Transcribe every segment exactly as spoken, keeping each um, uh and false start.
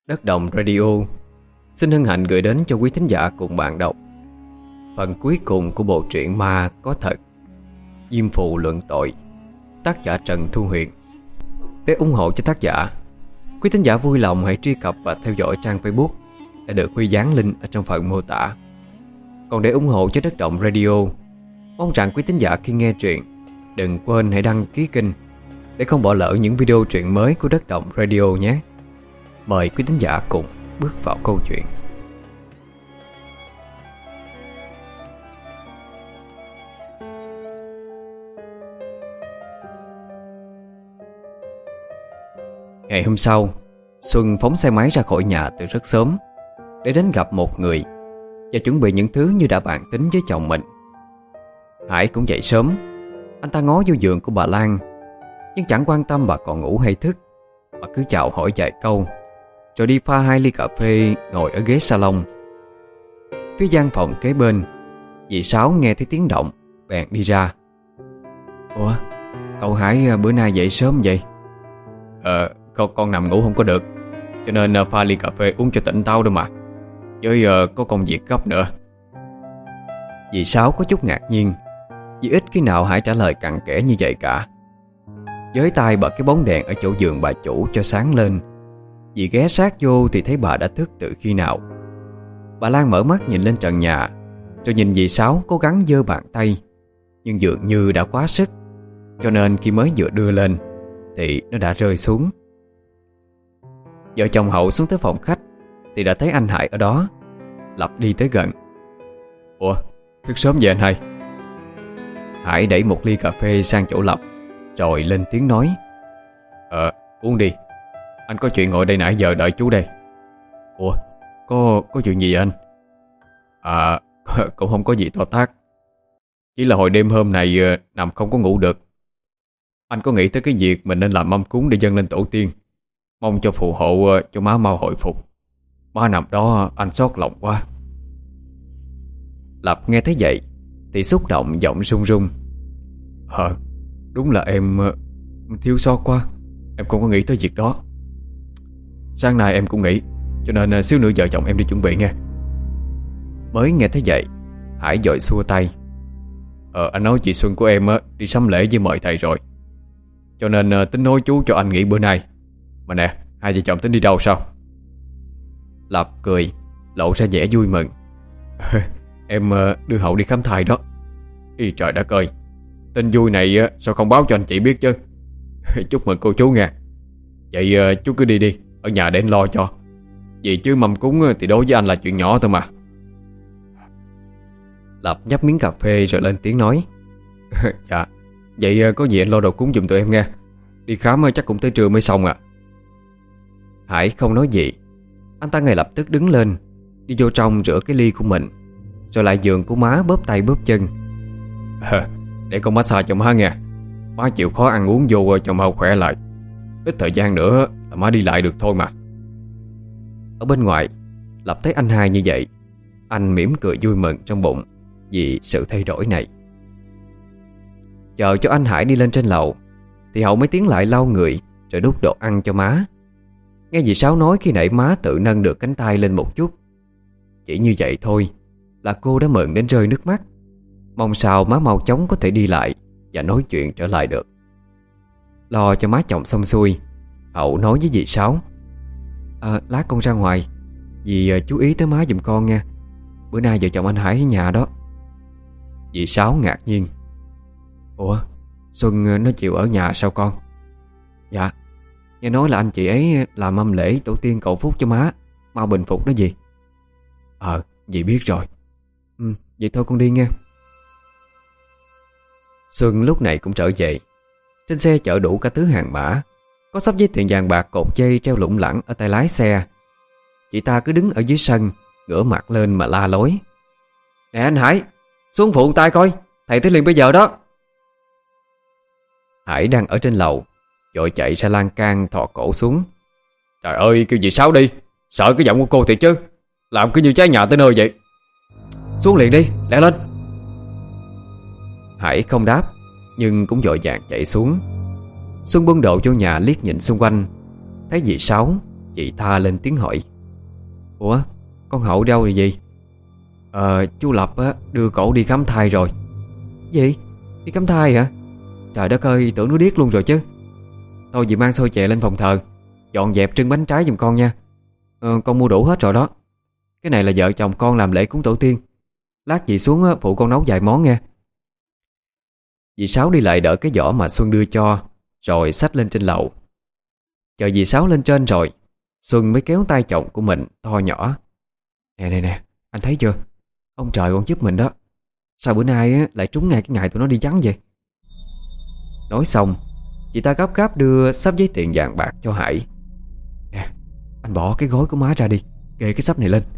Đất Đồng Radio xin hân hạnh gửi đến cho quý thính giả cùng bạn đọc phần cuối cùng của bộ truyện ma có thật Diêm Phù Luận Tội, tác giả Trần Thu Huyền. Để ủng hộ cho tác giả, quý thính giả vui lòng hãy truy cập và theo dõi trang Facebook đã được Huy dán link ở trong phần mô tả. Còn để ủng hộ cho Đất Động Radio, mong rằng quý thính giả khi nghe truyện đừng quên hãy đăng ký kênh để không bỏ lỡ những video truyện mới của Đất Động Radio nhé. Mời quý thính giả cùng bước vào câu chuyện. Ngày hôm sau, Xuân phóng xe máy ra khỏi nhà từ rất sớm để đến gặp một người và chuẩn bị những thứ như đã bàn tính với chồng mình. Hải cũng dậy sớm. Anh ta ngó vô giường của bà Lan, nhưng chẳng quan tâm bà còn ngủ hay thức, mà cứ chào hỏi vài câu rồi đi pha hai ly cà phê ngồi ở ghế salon. Phía gian phòng kế bên, dì Sáu nghe thấy tiếng động bèn đi ra. Ủa, cậu Hải bữa nay dậy sớm vậy? Ờ, con, con nằm ngủ không có được, cho nên pha ly cà phê uống cho tỉnh táo đâu mà. Với uh, có công việc gấp nữa. Dì Sáu có chút ngạc nhiên, vì ít khi nào Hải trả lời cặn kẽ như vậy cả. Với tay bật cái bóng đèn ở chỗ giường bà chủ cho sáng lên. Dì ghé sát vô thì thấy bà đã thức từ khi nào. Bà Lan mở mắt nhìn lên trần nhà, rồi nhìn dì Sáu cố gắng giơ bàn tay, nhưng dường như đã quá sức, cho nên khi mới vừa đưa lên thì nó đã rơi xuống. Vợ chồng Hậu xuống tới phòng khách thì đã thấy anh Hải ở đó. Lập đi tới gần. Ủa, thức sớm vậy anh Hai? Hải đẩy một ly cà phê sang chỗ Lập, rồi lên tiếng nói. Ờ, uống đi, anh có chuyện ngồi đây nãy giờ đợi chú đây. Ủa, có có chuyện gì anh? À, cũng không có gì to tát. Chỉ là hồi đêm hôm này nằm không có ngủ được. Anh có nghĩ tới cái việc mình nên làm mâm cúng để dâng lên tổ tiên, mong cho phù hộ cho má mau hồi phục. Má nằm đó anh xót lòng quá. Lập nghe thấy vậy thì xúc động giọng run run. Ờ, đúng là em thiếu sót quá. Em không có nghĩ tới việc đó. Sáng nay em cũng nghĩ, cho nên xíu nữa vợ chồng em đi chuẩn bị nghe. Mới nghe thấy vậy, Hải vội xua tay. Ờ, anh nói chị Xuân của em đi sắm lễ với mời thầy rồi, cho nên tính nói chú cho anh nghỉ bữa nay. Mà nè, hai vợ chồng tính đi đâu sao? Lập cười, lộ ra vẻ vui mừng. Em đưa Hậu đi khám thai đó. Ý trời đất ơi, tin vui này sao không báo cho anh chị biết chứ. Chúc mừng cô chú nghe. Vậy chú cứ đi đi, ở nhà để anh lo cho. Vì chứ mâm cúng thì đối với anh là chuyện nhỏ thôi mà. Lập nhấp miếng cà phê rồi lên tiếng nói. Dạ, vậy có gì anh lo đồ cúng giùm tụi em nghe. Đi khám chắc cũng tới trưa mới xong à. Hải không nói gì. Anh ta ngay lập tức đứng lên, đi vô trong rửa cái ly của mình, rồi lại giường của má bóp tay bóp chân. À, để con massage cho má nghe. Má chịu khó ăn uống vô cho mau khỏe lại. Ít thời gian nữa là má đi lại được thôi mà. Ở bên ngoài, Lập thấy anh hai như vậy, anh mỉm cười vui mừng trong bụng vì sự thay đổi này. Chờ cho anh Hải đi lên trên lầu thì Hậu mới tiến lại lau người rồi đút đồ ăn cho má. Nghe dì Sáu nói khi nãy má tự nâng được cánh tay lên một chút. Chỉ như vậy thôi là cô đã mừng đến rơi nước mắt, mong sao má mau chóng có thể đi lại và nói chuyện trở lại được. Lo cho má chồng xong xuôi, Hậu nói với dì Sáu. À, lát con ra ngoài, dì chú ý tới má giùm con nha. Bữa nay vợ chồng anh Hải ở nhà đó. Dì Sáu ngạc nhiên. Ủa, Xuân nó chịu ở nhà sao con? Dạ, nghe nói là anh chị ấy làm mâm lễ tổ tiên cầu phúc cho má, mau bình phục đó dì. Ờ, dì biết rồi. Ừ, vậy thôi con đi nghe. Xuân lúc này cũng trở về. Trên xe chở đủ cả thứ hàng mã, có sắp giấy tiền vàng bạc cột dây treo lủng lẳng ở tay lái xe. Chị ta cứ đứng ở dưới sân, ngửa mặt lên mà la lối. Nè anh Hải, xuống phụ tay coi, thầy tới liền bây giờ đó. Hải đang ở trên lầu, vội chạy ra lan can thò cổ xuống. Trời ơi, kêu dì Sáu đi, sợ cái giọng của cô thiệt chứ. Làm cứ như trái nhà tới nơi vậy. Xuống liền đi, lẹ lên. Hải không đáp, nhưng cũng vội vàng chạy xuống. Xuân bưng đồ vô nhà liếc nhìn xung quanh, thấy dì Sáu, Chị ta lên tiếng hỏi: Ủa, con Hậu đâu rồi gì? Ờ, chú Lập á, đưa cổ đi khám thai rồi. Gì? Đi khám thai hả? Trời đất ơi, tưởng nó điếc luôn rồi chứ. Thôi dì mang xôi chè lên phòng thờ, dọn dẹp trưng bánh trái giùm con nha. ờ, Con mua đủ hết rồi đó. Cái này là vợ chồng con làm lễ cúng tổ tiên. Lát dì xuống á, phụ con nấu vài món nha. Dì Sáu đi lại đỡ cái giỏ mà Xuân đưa cho, rồi xách lên trên lầu. Chờ dì Sáu lên trên rồi, Xuân mới kéo tay chồng của mình to nhỏ: Nè nè nè, anh thấy chưa? Ông trời còn giúp mình đó. Sao bữa nay á, lại trúng ngay cái ngày tụi nó đi vắng vậy? Nói xong, chị ta gấp gáp đưa sắp giấy tiền vàng bạc cho Hải. Nè, anh bỏ cái gối của má ra đi, kê cái sắp này lên.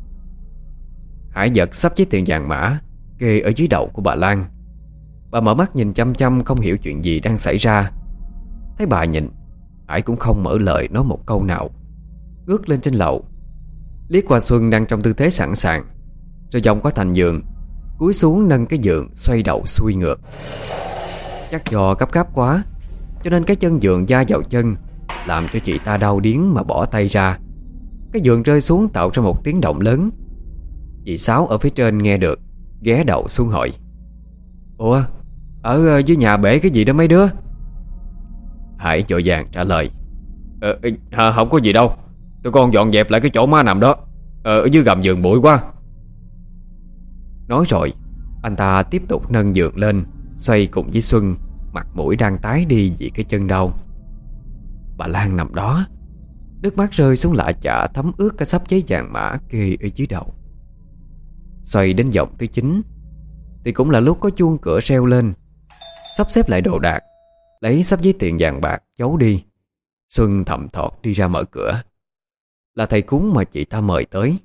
Hải giật sắp giấy tiền vàng mã kê ở dưới đầu của bà Lan. Bà mở mắt nhìn chăm chăm, không hiểu chuyện gì đang xảy ra. Thấy bà nhìn, Hải cũng không mở lời nói một câu nào, ngước lên trên lầu, liếc qua Xuân đang trong tư thế sẵn sàng, rồi vòng qua thành giường, cúi xuống nâng cái giường xoay đầu xuôi ngược. Chắc do gấp gáp quá, cho nên cái chân giường va vào chân, làm cho chị ta đau điếng mà bỏ tay ra. Cái giường rơi xuống tạo ra một tiếng động lớn. Dì Sáu ở phía trên nghe được, ghé đầu xuống hỏi: Ủa, ở dưới nhà bể cái gì đó mấy đứa? Hải vội vàng trả lời: Ờ, à, không có gì đâu. Tụi con dọn dẹp lại cái chỗ má nằm đó. Ờ, ở dưới gầm giường bụi quá. Nói rồi, anh ta tiếp tục nâng giường lên, xoay cùng với Xuân, mặt mũi đang tái đi vì cái chân đau. Bà Lan nằm đó, nước mắt rơi xuống lạ chả, thấm ướt cả sắp giấy vàng mã kê ở dưới đầu. Xoay đến vòng thứ chín thì cũng là lúc có chuông cửa reo lên. Sắp xếp lại đồ đạc, lấy sắp giấy tiền vàng bạc giấu đi, Xuân thậm thọt đi ra mở cửa. Là thầy cúng mà chị ta mời tới.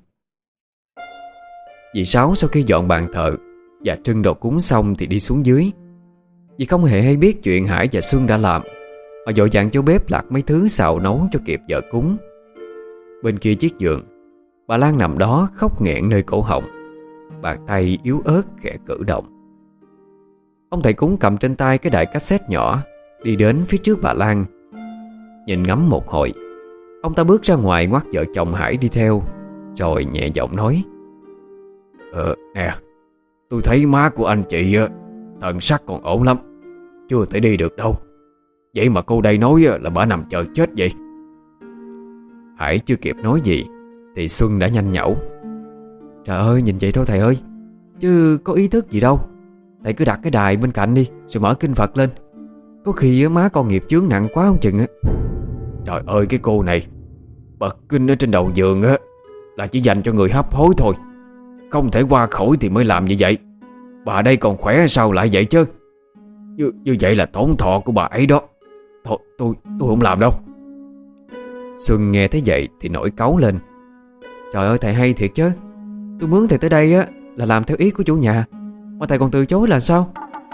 Dì Sáu sau khi dọn bàn thờ và trưng đồ cúng xong thì đi xuống dưới. Dì không hề hay biết chuyện Hải và Xuân đã làm, mà vội vàng vô bếp lặt mấy thứ xào nấu cho kịp giờ cúng. Bên kia chiếc giường, bà Lan nằm đó khóc nghẹn nơi cổ họng, bàn tay yếu ớt khẽ cử động. Ông thầy cúng cầm trên tay cái đài cassette nhỏ, đi đến phía trước bà Lan. Nhìn ngắm một hồi, ông ta bước ra ngoài ngoắt vợ chồng Hải đi theo, rồi nhẹ giọng nói: Ờ nè, tôi thấy má của anh chị thần sắc còn ổn lắm, chưa thể đi được đâu. Vậy mà cô đây nói là bà nằm chờ chết vậy. Hải chưa kịp nói gì thì Xuân đã nhanh nhảu: Trời ơi, nhìn vậy thôi thầy ơi, chứ có ý thức gì đâu. Thầy cứ đặt cái đài bên cạnh đi, rồi mở kinh Phật lên. Có khi má con nghiệp chướng nặng quá không chừng á. Trời ơi, cái cô này, bật kinh ở trên đầu giường á là chỉ dành cho người hấp hối thôi, không thể qua khỏi thì mới làm như vậy. Bà đây còn khỏe sao lại vậy chứ? Như, như vậy là tổn thọ của bà ấy đó. Thôi tôi tôi không làm đâu. Xuân nghe thấy vậy thì nổi cáu lên: Trời ơi, thầy hay thiệt chứ. Tôi mướn thầy tới đây á là làm theo ý của chủ nhà, mà thầy còn từ chối là sao?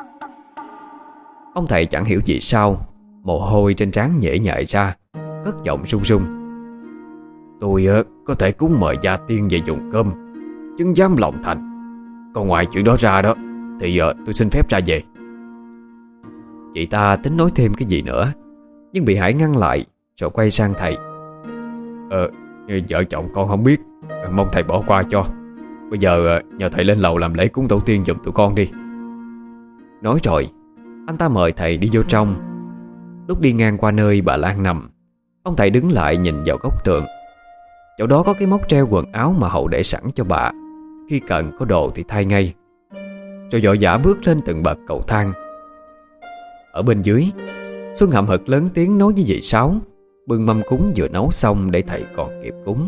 Ông thầy chẳng hiểu gì sao, mồ hôi trên trán nhễ nhại ra, cất giọng run run: Tôi á, có thể cúng mời gia tiên về dùng cơm, chứng giám lòng thành. Còn ngoài chuyện đó ra đó thì uh, tôi xin phép ra về. Chị ta tính nói thêm cái gì nữa, nhưng bị Hải ngăn lại, rồi quay sang thầy: Ờ, vợ chồng con không biết, mong thầy bỏ qua cho. Bây giờ uh, nhờ thầy lên lầu làm lễ cúng tổ tiên giùm tụi con đi. Nói rồi, anh ta mời thầy đi vô trong. Lúc đi ngang qua nơi bà Lan nằm, ông thầy đứng lại nhìn vào góc tường. Chỗ đó có cái móc treo quần áo mà Hậu để sẵn cho bà, khi cần có đồ thì thay ngay. Rồi vội vã bước lên từng bậc cầu thang. Ở bên dưới, Xuân hậm hực lớn tiếng nói với dì Sáu, bưng mâm cúng vừa nấu xong để thầy còn kịp cúng.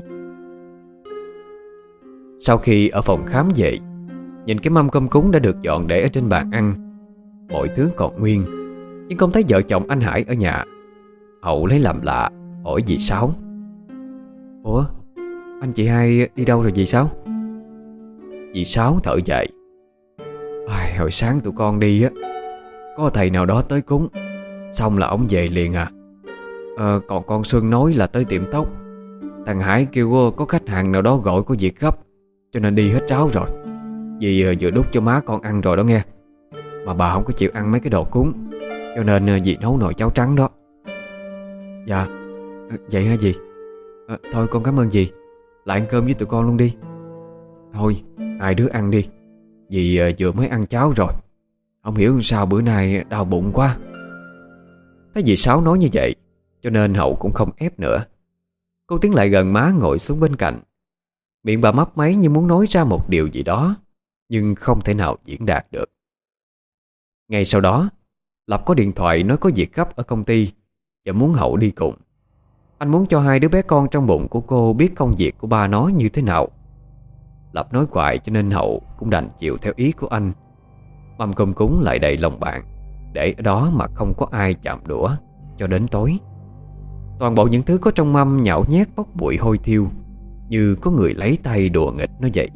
Sau khi ở phòng khám về, nhìn cái mâm cơm cúng đã được dọn để ở trên bàn ăn, mọi thứ còn nguyên, nhưng không thấy vợ chồng anh Hải ở nhà. Hậu lấy làm lạ hỏi dì Sáu: Ủa, anh chị hai đi đâu rồi dì Sáu? Dì Sáu thở dài: Ai, hồi sáng tụi con đi á, có thầy nào đó tới cúng, xong là ổng về liền à. à Còn con Xuân nói là tới tiệm tóc. Thằng Hải kêu có khách hàng nào đó gọi có việc gấp, cho nên đi hết ráo rồi. Dì vừa đút cho má con ăn rồi đó nghe. Mà bà không có chịu ăn mấy cái đồ cúng, cho nên dì nấu nồi cháo trắng đó. Dạ, vậy hả dì? à, Thôi con cảm ơn dì, lại ăn cơm với tụi con luôn đi. Thôi hai đứa ăn đi, dì à, vừa mới ăn cháo rồi. Không hiểu sao bữa nay đau bụng quá. Thấy dì Sáu nói như vậy, cho nên Hậu cũng không ép nữa. Cô tiến lại gần má ngồi xuống bên cạnh. Miệng bà mấp máy như muốn nói ra một điều gì đó, nhưng không thể nào diễn đạt được. Ngay sau đó, Lập có điện thoại nói có việc gấp ở công ty và muốn Hậu đi cùng. Anh muốn cho hai đứa bé con trong bụng của cô biết công việc của ba nó như thế nào. Lập nói hoài cho nên Hậu cũng đành chịu theo ý của anh. Mâm cơm cúng lại đầy lòng bạn, để ở đó mà không có ai chạm đũa cho đến tối. Toàn bộ những thứ có trong mâm nhão nhét bốc bụi hôi thiêu, như có người lấy tay đùa nghịch nó vậy.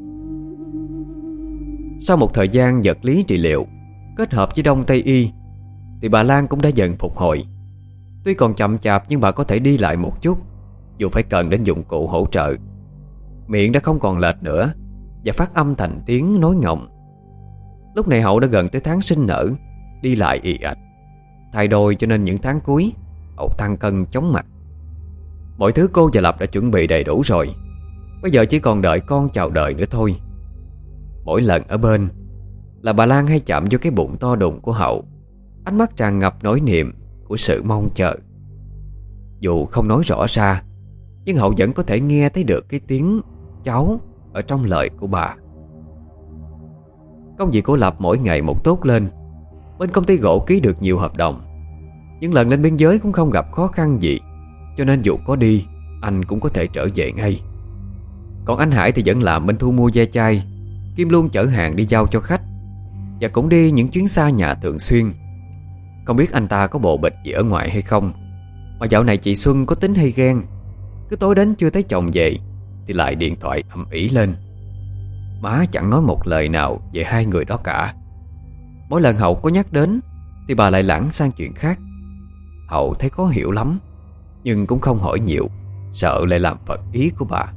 Sau một thời gian vật lý trị liệu kết hợp với đông tây y thì bà Lan cũng đã dần phục hồi. Tuy còn chậm chạp nhưng bà có thể đi lại một chút, dù phải cần đến dụng cụ hỗ trợ. Miệng đã không còn lệch nữa và phát âm thành tiếng nói ngọng. Lúc này Hậu đã gần tới tháng sinh nở, đi lại ì ạch. Thay đôi cho nên những tháng cuối Hậu tăng cân chóng mặt. Mọi thứ cô và Lập đã chuẩn bị đầy đủ rồi, bây giờ chỉ còn đợi con chào đời nữa thôi. Mỗi lần ở bên là bà Lan hay chạm vô cái bụng to đùng của Hậu, ánh mắt tràn ngập nỗi niềm của sự mong chờ. Dù không nói rõ ra, nhưng Hậu vẫn có thể nghe thấy được cái tiếng cháu ở trong lời của bà. Công việc của Lập mỗi ngày một tốt lên. Bên công ty gỗ ký được nhiều hợp đồng. Những lần lên biên giới cũng không gặp khó khăn gì, cho nên dù có đi, anh cũng có thể trở về ngay. Còn anh Hải thì vẫn làm bên thu mua ve chai, Kim luôn chở hàng đi giao cho khách, và cũng đi những chuyến xa nhà thường xuyên. Không biết anh ta có bộ bịch gì ở ngoài hay không, mà dạo này chị Xuân có tính hay ghen. Cứ tối đến chưa thấy chồng về thì lại điện thoại ầm ĩ lên. Má chẳng nói một lời nào về hai người đó cả. Mỗi lần Hậu có nhắc đến thì bà lại lảng sang chuyện khác. Hậu thấy khó hiểu lắm, nhưng cũng không hỏi nhiều, sợ lại làm phật ý của bà.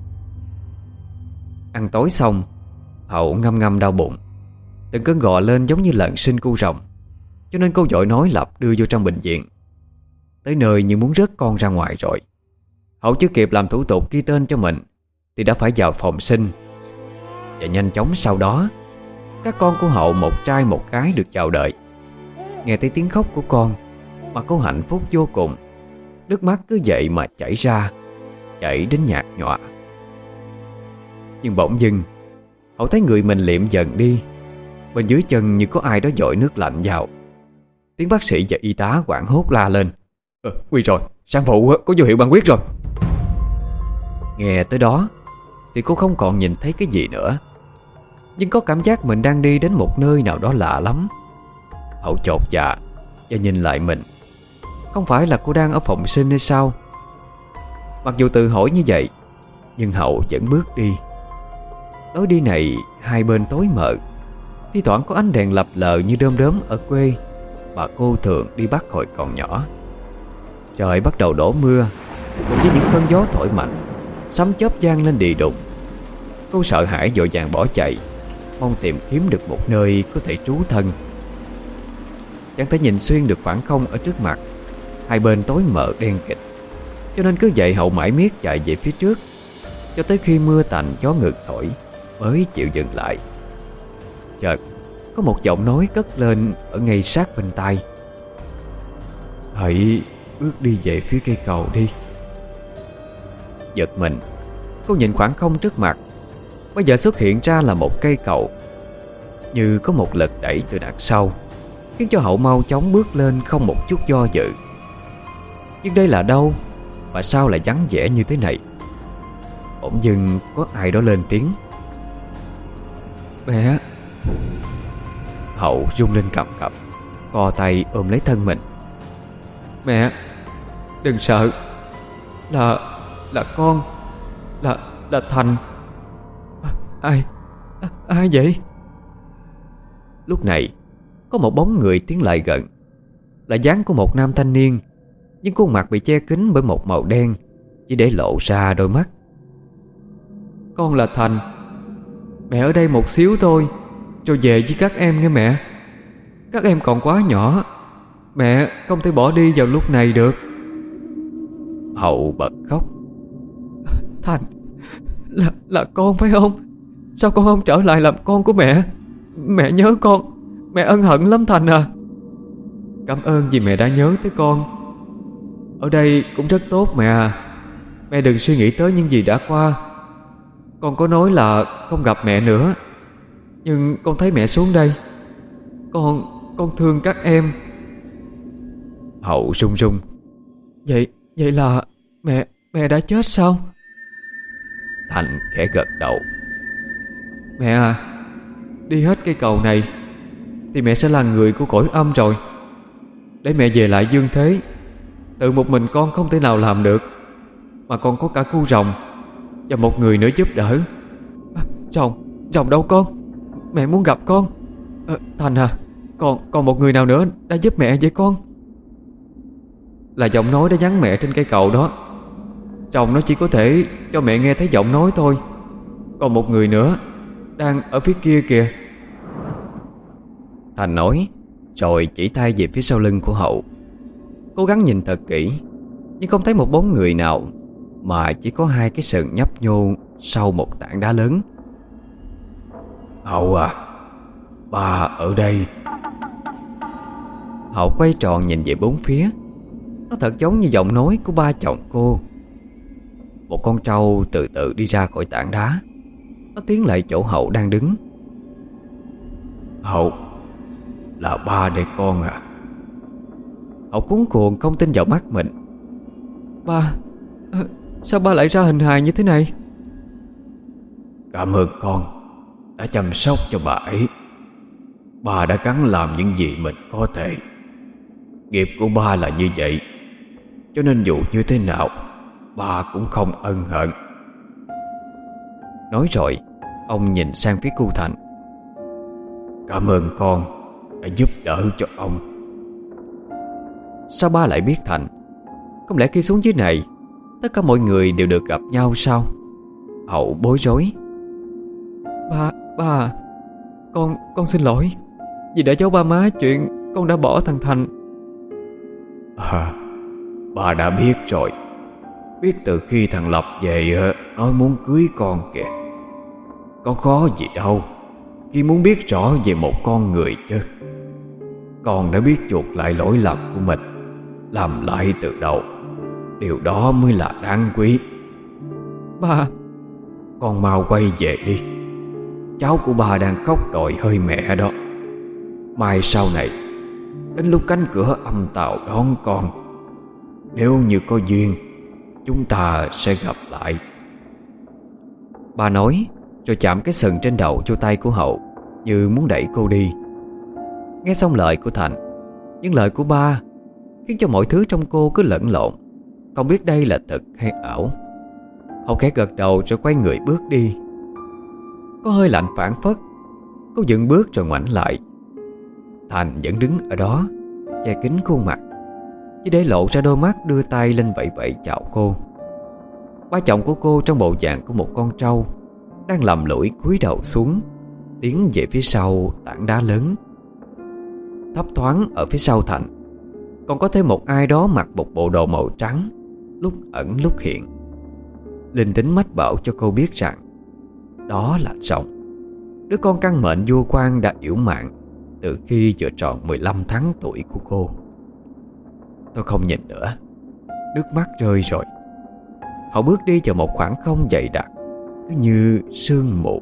Ăn tối xong, Hậu ngâm ngâm đau bụng, từng cơn gò lên giống như lợn sinh cu rồng, cho nên cô vội nói Lập đưa vô trong bệnh viện. Tới nơi như muốn rớt con ra ngoài rồi. Hậu chưa kịp làm thủ tục ghi tên cho mình thì đã phải vào phòng sinh. Và nhanh chóng sau đó, các con của Hậu một trai một gái được chào đời. Nghe thấy tiếng khóc của con mà cô hạnh phúc vô cùng. Nước mắt cứ vậy mà chảy ra, chảy đến nhạt nhòa. Nhưng bỗng dưng Hậu thấy người mình liệm dần đi. Bên dưới chân như có ai đó dội nước lạnh vào. Tiếng bác sĩ và y tá hoảng hốt la lên: ờ, Nguy rồi, sản phụ có dấu hiệu băng huyết rồi. Nghe tới đó thì cô không còn nhìn thấy cái gì nữa, nhưng có cảm giác mình đang đi đến một nơi nào đó lạ lắm. Hậu chột dạ và nhìn lại mình. Không phải là cô đang ở phòng sinh hay sao? Mặc dù tự hỏi như vậy, nhưng Hậu vẫn bước đi. Lối đi này hai bên tối mờ, thi thoảng có ánh đèn lập lờ như đom đóm ở quê mà cô thường đi bắt hồi còn nhỏ. Trời bắt đầu đổ mưa, cùng với những cơn gió thổi mạnh, sấm chớp vang lên đì đùng. Cô sợ hãi vội vàng bỏ chạy, mong tìm kiếm được một nơi có thể trú thân. Chẳng thể nhìn xuyên được khoảng không ở trước mặt, hai bên tối mờ đen kịt, cho nên cứ vậy Hậu mãi miết chạy về phía trước, cho tới khi mưa tạnh gió ngược thổi mới chịu dừng lại. Chợt có một giọng nói cất lên ở ngay sát bên tai: hãy bước đi về phía cây cầu đi. Giật mình, cô nhìn khoảng không trước mặt. Bây giờ xuất hiện ra là một cây cầu, như có một lực đẩy từ đằng sau, khiến cho Hậu mau chóng bước lên không một chút do dự. Nhưng đây là đâu mà sao lại vắng vẻ như thế này? Bỗng dưng có ai đó lên tiếng: mẹ. Hậu rung lên cầm cập, co tay ôm lấy thân mình. Mẹ, đừng sợ. Là Là con Là Là Thành. Ai Ai vậy? Lúc này có một bóng người tiến lại gần. Là dáng của một nam thanh niên, nhưng khuôn mặt bị che kín bởi một màu đen, chỉ để lộ ra đôi mắt. Con là Thành. Mẹ ở đây một xíu thôi rồi về với các em nghe mẹ. Các em còn quá nhỏ, mẹ không thể bỏ đi vào lúc này được. Hậu bật khóc. Thành, Là, là con phải không? Sao con không trở lại làm con của mẹ? Mẹ nhớ con, mẹ ân hận lắm Thành à. Cảm ơn vì mẹ đã nhớ tới con. Ở đây cũng rất tốt mẹ à. Mẹ đừng suy nghĩ tới những gì đã qua. Con có nói là không gặp mẹ nữa, nhưng con thấy mẹ xuống đây. Con, con thương các em. Hậu run run. Vậy, vậy là mẹ, mẹ đã chết sao? Thành khẽ gật đầu. Mẹ à, đi hết cây cầu này thì mẹ sẽ là người của cõi âm rồi. Để mẹ về lại dương thế, tự một mình con không thể nào làm được, mà còn có cả cu rồng và một người nữa giúp đỡ. à, Rồng, rồng đâu con? Mẹ muốn gặp con. à, Thành à, còn, còn một người nào nữa đã giúp mẹ vậy con? Là giọng nói đã nhắn mẹ trên cây cầu đó. Rồng nó chỉ có thể cho mẹ nghe thấy giọng nói thôi. Còn một người nữa đang ở phía kia kìa. Thành nói, rồi chỉ tay về phía sau lưng của Hậu. Cố gắng nhìn thật kỹ, nhưng không thấy một bóng người nào, mà chỉ có hai cái sừng nhấp nhô sau một tảng đá lớn. Hậu à, ba ở đây. Hậu quay tròn nhìn về bốn phía. Nó thật giống như giọng nói của ba chồng cô. Một con trâu từ từ đi ra khỏi tảng đá. Nó tiến lại chỗ Hậu đang đứng. Hậu, là ba đây con à? Hậu cuống cuồng không tin vào mắt mình. Ba, à, sao ba lại ra hình hài như thế này? Cảm ơn con đã chăm sóc cho bà ấy. Ba đã gắng làm những gì mình có thể. Nghiệp của ba là như vậy, cho nên dù như thế nào ba cũng không ân hận. Nói rồi, ông nhìn sang phía cu Thành. Cảm ơn con đã giúp đỡ cho ông. Sao ba lại biết Thành? Không lẽ khi xuống dưới này tất cả mọi người đều được gặp nhau sao? Hậu bối rối. Ba, ba, con, con xin lỗi vì đã giấu ba má chuyện con đã bỏ thằng Thành. À, ba đã biết rồi. Biết từ khi thằng Lập về nói muốn cưới con kìa. Có khó gì đâu khi muốn biết rõ về một con người chứ. Con đã biết chuộc lại lỗi lầm của mình, làm lại từ đầu. Điều đó mới là đáng quý. Ba, con mau quay về đi. Cháu của ba đang khóc đòi hơi mẹ đó. Mai sau này, đến lúc cánh cửa âm tào đón con, nếu như có duyên, chúng ta sẽ gặp lại. Ba nói, rồi chạm cái sừng trên đầu vô tay của Hậu, như muốn đẩy cô đi. Nghe xong lời của Thành, những lời của ba khiến cho mọi thứ trong cô cứ lẫn lộn, không biết đây là thật hay ảo. Hậu khẽ gật đầu rồi quay người bước đi. Có hơi lạnh phảng phất. Cô dừng bước rồi ngoảnh lại. Thành vẫn đứng ở đó, che kín khuôn mặt, chỉ để lộ ra đôi mắt đưa tay lên vẫy vẫy chào cô. Ba chồng của cô trong bộ dạng của một con trâu đang lầm lũi cúi đầu xuống, tiến về phía sau tảng đá lớn. Thấp thoáng ở phía sau Thành còn có thêm một ai đó mặc một bộ đồ màu trắng, lúc ẩn lúc hiện. Linh tính mách bảo cho cô biết rằng đó là Rồng, đứa con căn mệnh vua quan đã yểu mạng từ khi vừa tròn mười lăm tháng tuổi của cô. Tôi không nhìn nữa, nước mắt rơi rồi. Họ bước đi vào một khoảng không dày đặc, cứ như sương mù.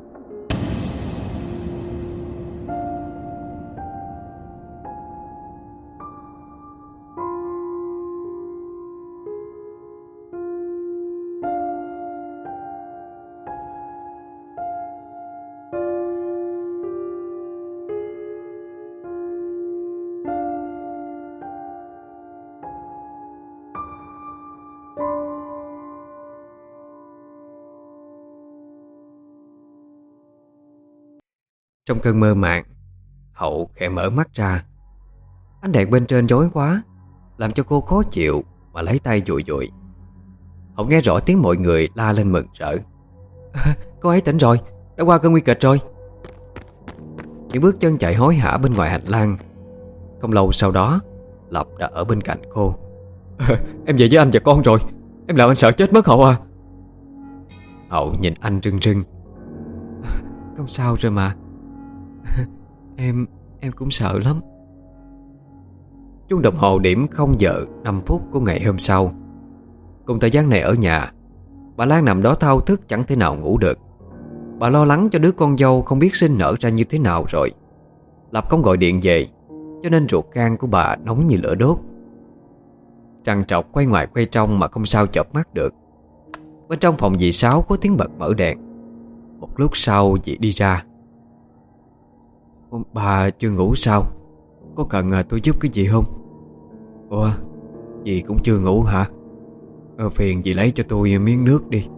Trong cơn mơ màng, Hậu khẽ mở mắt ra. Ánh đèn bên trên chói quá, làm cho cô khó chịu mà lấy tay dụi dụi. Hậu nghe rõ tiếng mọi người la lên mừng rỡ. Cô ấy tỉnh rồi, đã qua cơn nguy kịch rồi. Những bước chân chạy hối hả bên ngoài hành lang. Không lâu sau đó, Lập đã ở bên cạnh cô. Em về với anh và con rồi. Em làm anh sợ chết mất Hậu à. Hậu nhìn anh rưng rưng. Không sao rồi mà. Em Em cũng sợ lắm. Chuông đồng hồ điểm không giờ năm phút của ngày hôm sau. Cùng thời gian này ở nhà, bà Lan nằm đó thao thức chẳng thể nào ngủ được. Bà lo lắng cho đứa con dâu không biết sinh nở ra như thế nào rồi. Lập không gọi điện về, cho nên ruột gan của bà nóng như lửa đốt. Trằn trọc quay ngoài quay trong mà không sao chợp mắt được. Bên trong phòng dì Sáu có tiếng bật mở đèn. Một lúc sau dì đi ra. Bà chưa ngủ sao? Có cần tôi giúp cái gì không? Ủa, dì cũng chưa ngủ hả? Ờ, phiền dì lấy cho tôi miếng nước đi.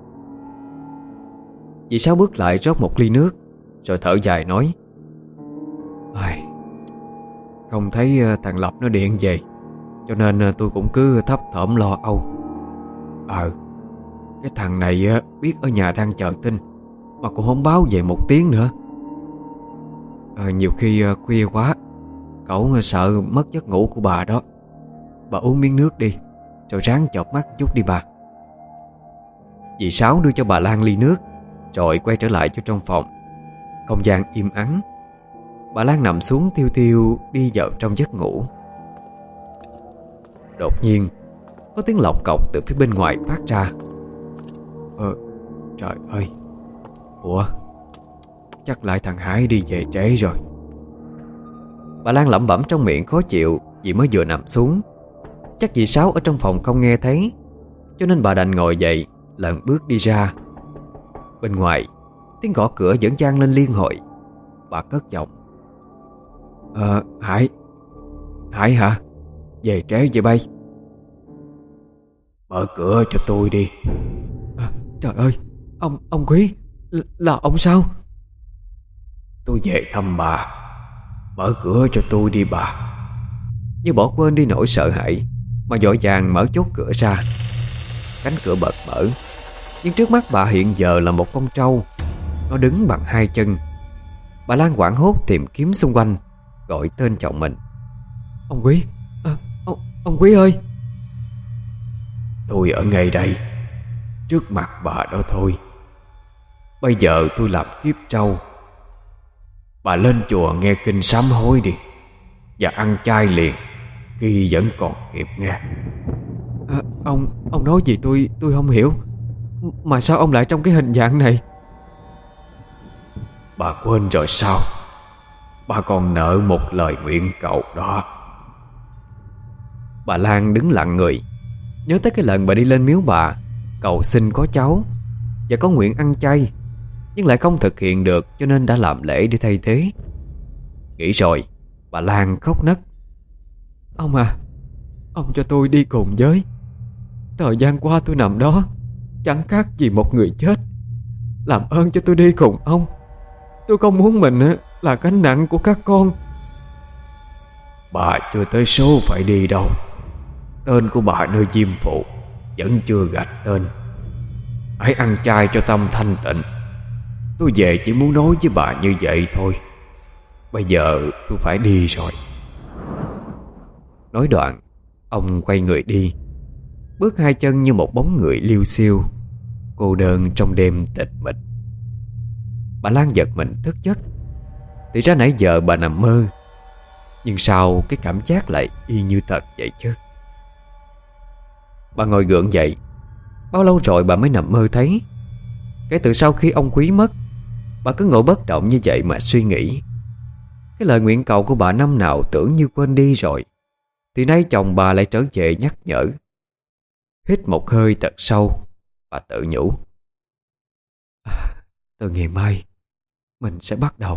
Dì Sáu bước lại rót một ly nước, rồi thở dài nói: Ai, không thấy thằng Lập nó điện về, cho nên tôi cũng cứ thấp thỏm lo âu. Ờ, cái thằng này biết ở nhà đang chờ tin mà cũng không báo về một tiếng nữa. À, nhiều khi khuya quá, cậu sợ mất giấc ngủ của bà đó. Bà uống miếng nước đi, rồi ráng chợp mắt chút đi bà. Dì Sáu đưa cho bà Lan ly nước, rồi quay trở lại cho trong phòng. Không gian im ắng. Bà Lan nằm xuống tiêu tiêu đi vào trong giấc ngủ. Đột nhiên có tiếng lọc cọc từ phía bên ngoài phát ra. Ờ, trời ơi. Ủa, chắc lại thằng Hải đi về trễ rồi. Bà Lan lẩm bẩm trong miệng khó chịu vì mới vừa nằm xuống. Chắc dì Sáu ở trong phòng không nghe thấy, cho nên bà đành ngồi dậy, lần bước đi ra. Bên ngoài tiếng gõ cửa vẫn vang lên liên hồi. Bà cất giọng: Ờ, Hải Hải hả? Về trễ vậy bay? Mở cửa cho tôi đi. À, trời ơi, ông ông Quý, là ông sao? Tôi về thăm bà. Mở cửa cho tôi đi bà. Như bỏ quên đi nỗi sợ hãi mà vội vàng mở chốt cửa ra. Cánh cửa bật mở, nhưng trước mắt bà hiện giờ là một con trâu. Nó đứng bằng hai chân. Bà Lan hoảng hốt tìm kiếm xung quanh, gọi tên chồng mình: Ông Quý, à, ông, ông Quý ơi. Tôi ở ngay đây, trước mặt bà đó thôi. Bây giờ tôi làm kiếp trâu. Bà lên chùa nghe kinh sám hối đi, và ăn chay liền khi vẫn còn kịp nghe. À, ông ông nói gì tôi tôi không hiểu. Mà sao ông lại trong cái hình dạng này? Bà quên rồi sao? Bà còn nợ một lời nguyện cầu đó. Bà Lan đứng lặng người, nhớ tới cái lần bà đi lên miếu bà cầu xin có cháu và có nguyện ăn chay, nhưng lại không thực hiện được, cho nên đã làm lễ để thay thế. Nghĩ rồi, bà Lan khóc nấc: Ông à, ông cho tôi đi cùng với. Thời gian qua tôi nằm đó chẳng khác gì một người chết. Làm ơn cho tôi đi cùng ông. Tôi không muốn mình là gánh nặng của các con. Bà chưa tới số phải đi đâu. Tên của bà nơi diêm phụ vẫn chưa gạch tên. Hãy ăn chay cho tâm thanh tịnh. Tôi về chỉ muốn nói với bà như vậy thôi. Bây giờ tôi phải đi rồi. Nói đoạn, ông quay người đi, bước hai chân như một bóng người liêu xiêu, cô đơn trong đêm tịch mịch. Bà Lan giật mình thức giấc. Thì ra nãy giờ bà nằm mơ, nhưng sao cái cảm giác lại y như thật vậy chứ? Bà ngồi gượng dậy. Bao lâu rồi bà mới nằm mơ thấy? Kể từ sau khi ông Quý mất, bà cứ ngồi bất động như vậy mà suy nghĩ. Cái lời nguyện cầu của bà năm nào tưởng như quên đi rồi, thì nay chồng bà lại trở về nhắc nhở. Hít một hơi thật sâu, bà tự nhủ: à, từ ngày mai mình sẽ bắt đầu.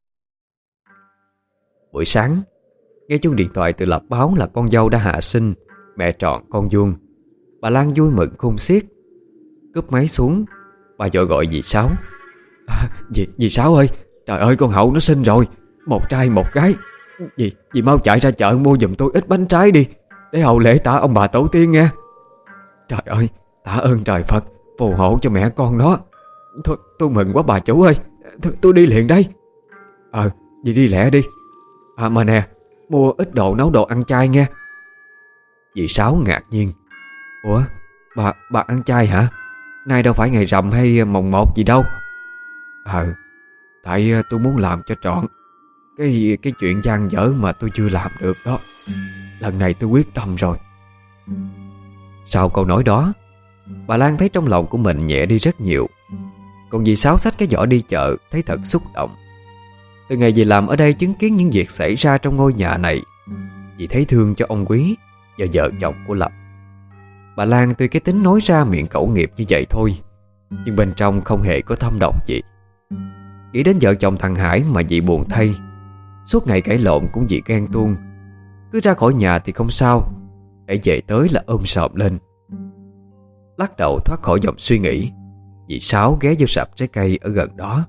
Buổi sáng, nghe chuông điện thoại từ Lập báo là con dâu đã hạ sinh, mẹ tròn con vuông. Bà Lan vui mừng khôn xiết. Cúp máy xuống, bà vội gọi dì Sáu: à, dì, dì Sáu ơi, trời ơi con Hậu nó sinh rồi, một trai một gái. Dì, dì mau chạy ra chợ mua giùm tôi ít bánh trái đi, để hậu lễ tạ ông bà tổ tiên nghe. Trời ơi, tạ ơn trời Phật phù hộ cho mẹ con đó. Thôi tôi mừng quá bà chủ ơi. Th tôi đi liền đây. Ờ, dì đi lẹ đi. À mà nè, mua ít đồ nấu đồ ăn chay nghe. Dì Sáu ngạc nhiên: Ủa, bà bà ăn chay hả? nay đâu phải ngày rằm hay mồng một gì đâu. Ờ, tại tôi muốn làm cho trọn Cái cái chuyện dang dở mà tôi chưa làm được đó. Lần này tôi quyết tâm rồi. Sau câu nói đó, bà Lan thấy trong lòng của mình nhẹ đi rất nhiều. Còn dì Sáu xách cái giỏ đi chợ thấy thật xúc động. Từ ngày dì làm ở đây chứng kiến những việc xảy ra trong ngôi nhà này, dì thấy thương cho ông Quý và vợ chồng của Lập. Bà Lan tuy cái tính nói ra miệng khẩu nghiệp như vậy thôi, nhưng bên trong không hề có thâm độc gì. Nghĩ đến vợ chồng thằng Hải mà dì buồn thay. Suốt ngày cãi lộn cũng vì ghen tuông. Cứ ra khỏi nhà thì không sao, để về tới là ôm sòm lên. Lắc đầu thoát khỏi dòng suy nghĩ, dì Sáu ghé vô sạp trái cây ở gần đó.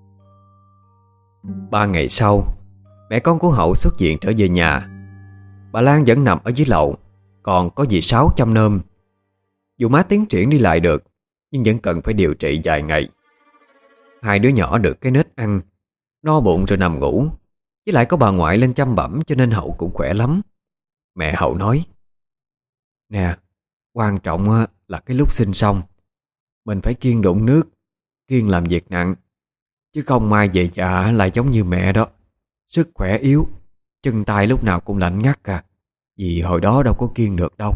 Ba ngày sau, mẹ con của Hậu xuất viện trở về nhà. Bà Lan vẫn nằm ở dưới lầu, còn có dì Sáu chăm nom. Dù má tiến triển đi lại được, nhưng vẫn cần phải điều trị vài ngày. Hai đứa nhỏ được cái nết ăn, no bụng rồi nằm ngủ. Với lại có bà ngoại lên chăm bẵm cho nên Hậu cũng khỏe lắm. Mẹ Hậu nói: "Nè, quan trọng là cái lúc sinh xong mình phải kiêng đụng nước, kiêng làm việc nặng. Chứ không mai về già lại giống như mẹ đó. Sức khỏe yếu, chân tay lúc nào cũng lạnh ngắt à. Vì hồi đó đâu có kiêng được đâu."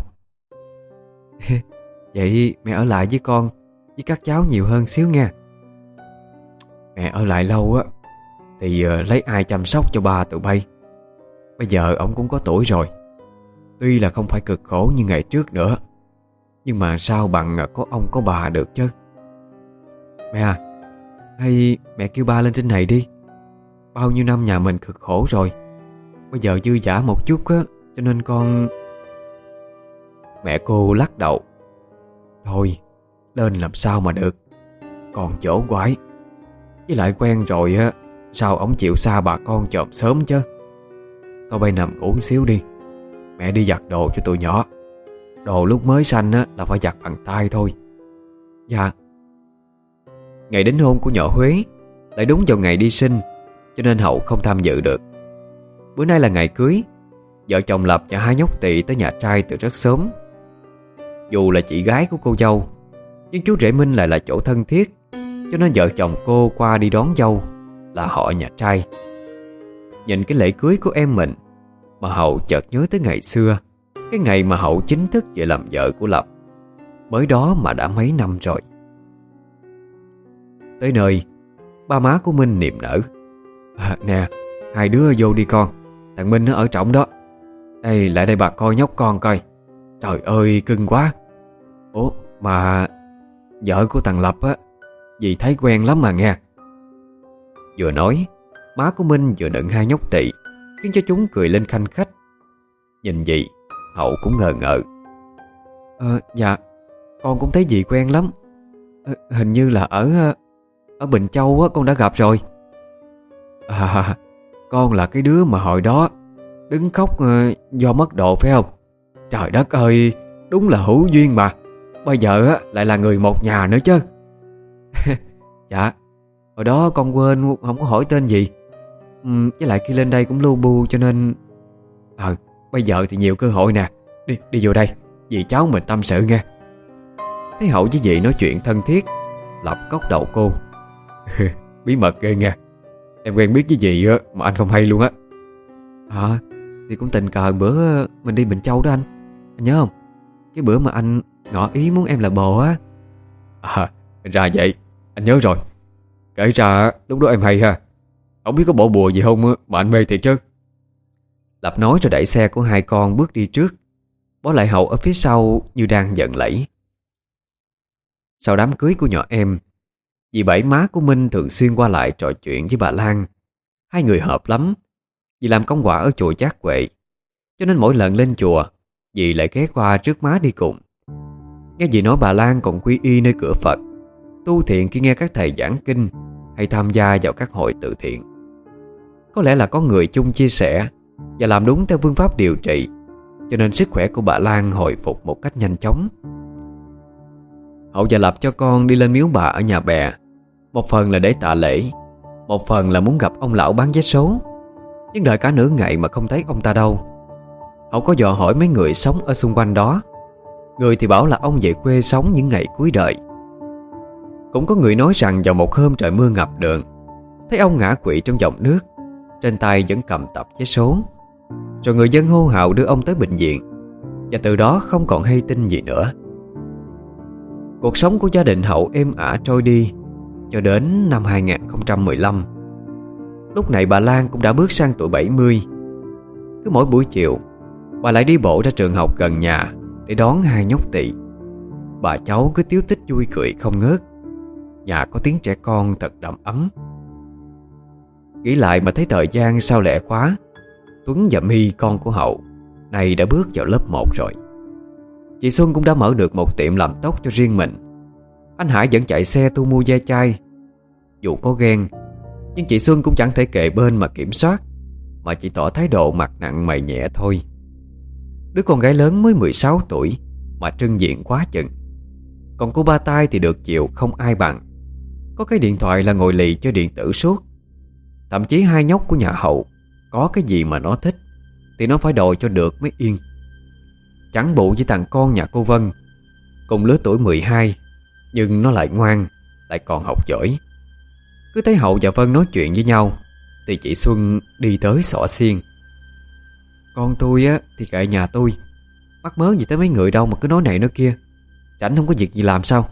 "Vậy mẹ ở lại với con với các cháu nhiều hơn xíu nha." "Mẹ ở lại lâu á thì uh, lấy ai chăm sóc cho ba tụi bay. Bây giờ ông cũng có tuổi rồi. Tuy là không phải cực khổ như ngày trước nữa, nhưng mà sao bằng uh, có ông có bà được chứ." "Mẹ à, hay mẹ kêu ba lên trên này đi. Bao nhiêu năm nhà mình cực khổ rồi, bây giờ dư dả một chút á, cho nên con..." Mẹ cô lắc đầu: "Thôi, lên làm sao mà được. Còn chỗ quái. Với lại quen rồi á, sao ổng chịu xa bà con chòm sớm chứ. Thôi bay nằm ngủ xíu đi. Mẹ đi giặt đồ cho tụi nhỏ. Đồ lúc mới sanh á là phải giặt bằng tay thôi." "Dạ." Ngày đính hôn của nhỏ Huế lại đúng vào ngày đi sinh, cho nên Hậu không tham dự được. Bữa nay là ngày cưới. Vợ chồng Lập và hai nhóc tỳ tới nhà trai từ rất sớm. Dù là chị gái của cô dâu, nhưng chú rể Minh lại là chỗ thân thiết, cho nên vợ chồng cô qua đi đón dâu là họ nhà trai. Nhìn cái lễ cưới của em mình mà Hậu chợt nhớ tới ngày xưa, cái ngày mà Hậu chính thức về làm vợ của Lập. Mới đó mà đã mấy năm rồi. Tới nơi, ba má của Minh niềm nở: à, "Nè, hai đứa vô đi con. Thằng Minh nó ở trỏng đó. Đây, lại đây bà coi nhóc con coi. Trời ơi, cưng quá. Ủa, mà vợ của thằng Lập á, dì thấy quen lắm mà nghe." Vừa nói, má của Minh vừa đựng hai nhóc tỳ, khiến cho chúng cười lên khanh khách. Nhìn dì, Hậu cũng ngờ ngợ: Ờ, dạ, con cũng thấy dì quen lắm. Ờ, hình như là ở Ở Bình Châu á, con đã gặp rồi." "À, con là cái đứa mà hồi đó đứng khóc uh, do mất độ phải không? Trời đất ơi, đúng là hữu duyên mà. Bây giờ á, lại là người một nhà nữa chứ." "Dạ, hồi đó con quên không có hỏi tên gì. uhm, Với lại khi lên đây cũng lu bu cho nên..." "Ờ, bây giờ thì nhiều cơ hội nè. Đi, đi vô đây, dì cháu mình tâm sự nghe." Thấy Hậu với dì nói chuyện thân thiết, Lập cốc đầu cô: "Bí mật ghê nha. Em quen biết với dì á mà anh không hay luôn á." "À, thì cũng tình cờ bữa mình đi Bình Châu đó anh. Anh nhớ không? Cái bữa mà anh ngỏ ý muốn em là bồ á." "À, ra vậy. Anh nhớ rồi. Kể ra lúc đó em hay ha. Không biết có bỏ bùa gì không mà anh mê thiệt chứ." Lập nói rồi đẩy xe của hai con bước đi trước, bỏ lại Hậu ở phía sau như đang giận lẫy. Sau đám cưới của nhỏ em, dì Bảy má của Minh thường xuyên qua lại trò chuyện với bà Lan. Hai người hợp lắm. Dì làm công quả ở chùa Giác Huệ, cho nên mỗi lần lên chùa, dì lại ghé qua trước má đi cùng. Nghe dì nói bà Lan còn quy y nơi cửa Phật, tu thiện khi nghe các thầy giảng kinh hay tham gia vào các hội từ thiện. Có lẽ là có người chung chia sẻ và làm đúng theo phương pháp điều trị, cho nên sức khỏe của bà Lan hồi phục một cách nhanh chóng. Hậu và Lập cho con đi lên miếu bà ở nhà bè. Một phần là để tạ lễ, một phần là muốn gặp ông lão bán vé số. Nhưng đợi cả nửa ngày mà không thấy ông ta đâu. Hậu có dò hỏi mấy người sống ở xung quanh đó. Người thì bảo là ông về quê sống những ngày cuối đời, Cũng có người nói rằng vào một hôm trời mưa ngập đường, thấy ông ngã quỵ trong dòng nước, trên tay vẫn cầm tập vé số. Rồi người dân hô hào đưa ông tới bệnh viện, và từ đó không còn hay tin gì nữa. Cuộc sống của gia đình Hậu êm ả trôi đi cho đến năm hai không một lăm. Lúc này bà Lan cũng đã bước sang tuổi bảy mươi. Cứ mỗi buổi chiều, bà lại đi bộ ra trường học gần nhà để đón hai nhóc tỳ. Bà cháu cứ tíu tích vui cười không ngớt. Nhà có tiếng trẻ con thật đầm ấm. Nghĩ lại mà thấy thời gian sao lẹ quá. Tuấn và My, con của Hậu, này đã bước vào lớp một rồi. Chị Xuân cũng đã mở được một tiệm làm tóc cho riêng mình. Anh Hải vẫn chạy xe thu mua ve chai. Dù có ghen, nhưng chị Xuân cũng chẳng thể kề bên mà kiểm soát, mà chỉ tỏ thái độ mặt nặng mày nhẹ thôi. Đứa con gái lớn mới mười sáu tuổi mà trưng diện quá chừng. Còn cô ba Tai thì được chiều không ai bằng. Có cái điện thoại là ngồi lì chơi điện tử suốt. Thậm chí hai nhóc của nhà Hậu có cái gì mà nó thích thì nó phải đòi cho được mới yên. Chẳng bộ với thằng con nhà cô Vân, cùng lứa tuổi mười hai, nhưng nó lại ngoan, lại còn học giỏi. Cứ thấy Hậu và Vân nói chuyện với nhau thì chị Xuân đi tới xỏ xiên: "Con tôi á thì kệ nhà tôi, mắc mớ gì tới mấy người đâu mà cứ nói này nói kia, rảnh không có việc gì làm sao?"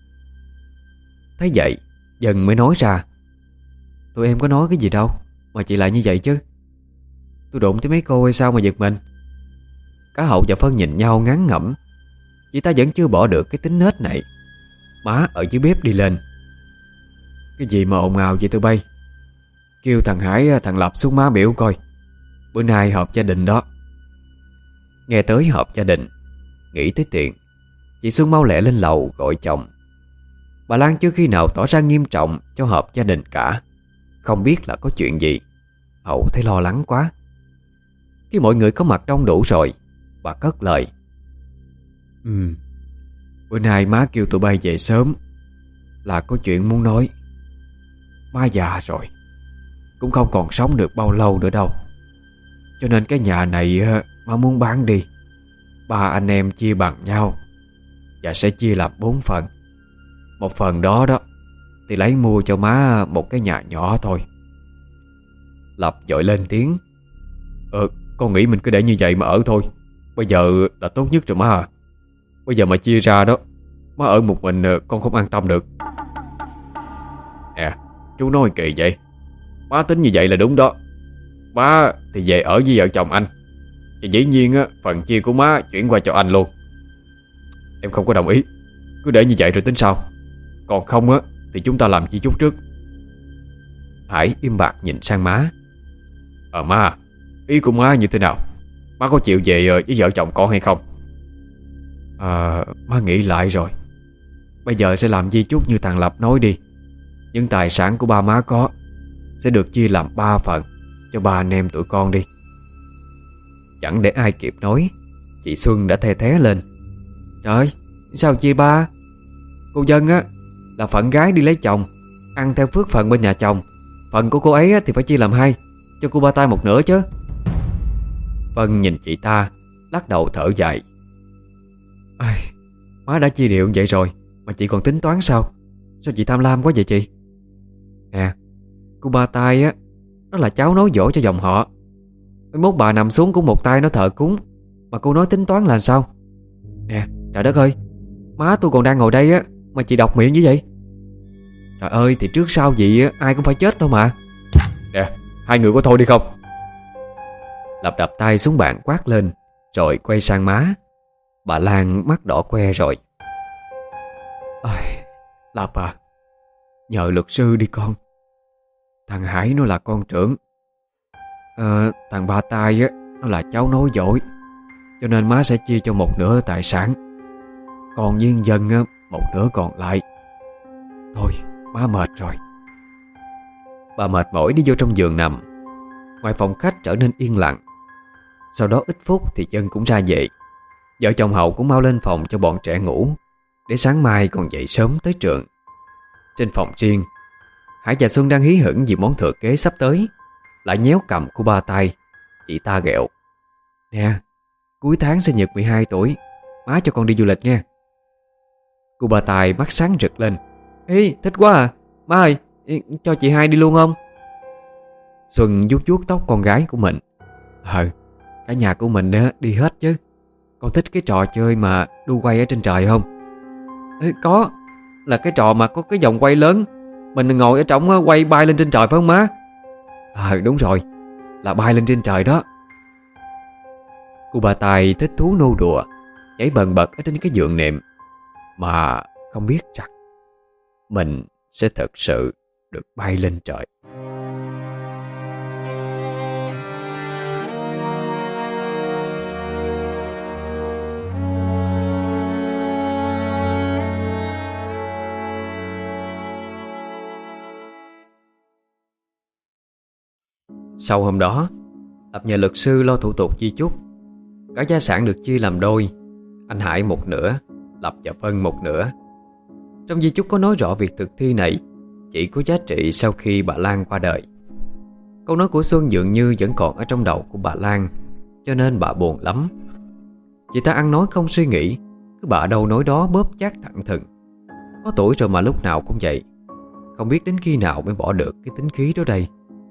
Thấy vậy Dân mới nói ra: "Tụi em có nói cái gì đâu mà chị lại như vậy chứ. Tôi đụng tới mấy cô hay sao mà giật mình?" Cả Hậu và Vân nhìn nhau ngán ngẩm. Chị ta vẫn chưa bỏ được cái tính nết này. Má ở dưới bếp đi lên: "Cái gì mà ồn ào vậy tụi bay? Kêu thằng Hải thằng Lập xuống má biểu coi. Bữa nay họp gia đình đó." Nghe tới họp gia đình, nghĩ tới tiền, chị Xuân mau lẹ lên lầu gọi chồng. Bà Lan chưa khi nào tỏ ra nghiêm trọng cho họp gia đình cả. Không biết là có chuyện gì. Hậu thấy lo lắng quá. Khi mọi người có mặt đông đủ rồi, bà cất lời: Ừ, bữa nay má kêu tụi bay về sớm là có chuyện muốn nói. Má già rồi, cũng không còn sống được bao lâu nữa đâu. Cho nên cái nhà này má muốn bán đi. Ba anh em chia bằng nhau, và sẽ chia làm bốn phần. Một phần đó đó thì lấy mua cho má một cái nhà nhỏ thôi. Lập vội lên tiếng: Ờ, con nghĩ mình cứ để như vậy mà ở thôi. Bây giờ là tốt nhất rồi má à. Bây giờ mà chia ra đó, má ở một mình con không an tâm được. Nè, chú nói kỳ vậy. Má tính như vậy là đúng đó. Má thì về ở với vợ chồng anh, thì dĩ nhiên á, phần chia của má chuyển qua cho anh luôn. Em không có đồng ý. Cứ để như vậy rồi tính sau. Còn không á thì chúng ta làm chi chút trước. Hải im bặt nhìn sang má. Ờ má, ý của má như thế nào? Má có chịu về với vợ chồng con hay không? À, má nghĩ lại rồi. Bây giờ sẽ làm di chúc như thằng Lập nói đi. Những tài sản của ba má có sẽ được chia làm ba phần cho ba anh em tụi con đi. Chẳng để ai kịp nói, chị Xuân đã the thé lên: Trời, sao chia ba? Cô Dân á là phận gái đi lấy chồng, ăn theo phước phần bên nhà chồng. Phần của cô ấy á, thì phải chia làm hai, cho cô ba Tai một nửa chứ. Vân nhìn chị ta, lắc đầu thở dài: Ai, má đã chia điệu vậy rồi mà chị còn tính toán sao? Sao chị tham lam quá vậy chị? Nè, cô ba Tai á, nó là cháu nối dỗ cho dòng họ. Mai mốt bà nằm xuống cũng một tay nó thờ cúng, mà cô nói tính toán là sao? Nè, trời đất ơi, má tôi còn đang ngồi đây á mà chị đọc miệng như vậy. Trời ơi, thì trước sau gì á, ai cũng phải chết đâu mà. Nè, hai người có thôi đi không? Lập đập tay xuống bàn quát lên, rồi quay sang má. Bà Lan mắt đỏ que rồi. Ôi, Lập à, nhờ luật sư đi con. Thằng Hải nó là con trưởng, à, thằng ba Tai á, nó là cháu nối dõi, cho nên má sẽ chia cho một nửa tài sản, còn với Dân á, một nửa còn lại. Thôi, má mệt rồi. Bà mệt mỏi đi vô trong giường nằm. Ngoài phòng khách trở nên yên lặng. Sau đó ít phút thì Dân cũng ra về. Vợ chồng Hậu cũng mau lên phòng cho bọn trẻ ngủ, để sáng mai còn dậy sớm tới trường. Trên phòng riêng, Hải và Xuân đang hí hửng vì món thừa kế sắp tới, lại nhéo cầm của ba Tai. Chị ta ghẹo: Nè, cuối tháng sinh nhật mười hai tuổi, má cho con đi du lịch nha. Cô ba Tai mắt sáng rực lên: Ê, thích quá à. Má ơi, cho chị hai đi luôn không? Xuân vuốt vuốt tóc con gái của mình. Ờ, cả nhà của mình đi hết chứ. Con thích cái trò chơi mà đu quay ở trên trời không? Ê, có. Là cái trò mà có cái vòng quay lớn, mình ngồi ở trong quay bay lên trên trời phải không má? Ờ đúng rồi, là bay lên trên trời đó. Cô Ba Tai thích thú nô đùa, nhảy bần bật ở trên cái giường nệm, mà không biết rằng mình sẽ thật sự được bay lên trời. Sau hôm đó, Lập nhờ luật sư lo thủ tục di chúc. Cả gia sản được chia làm đôi, anh Hải một nửa, Lập và Phân một nửa. Trong di chúc có nói rõ việc thực thi này chỉ có giá trị sau khi bà Lan qua đời. Câu nói của Xuân dường như vẫn còn ở trong đầu của bà Lan, cho nên bà buồn lắm. Chị ta ăn nói không suy nghĩ, cứ bạ đâu nói đó bóp chát thẳng thừng. Có tuổi rồi mà lúc nào cũng vậy, không biết đến khi nào mới bỏ được cái tính khí đó đây.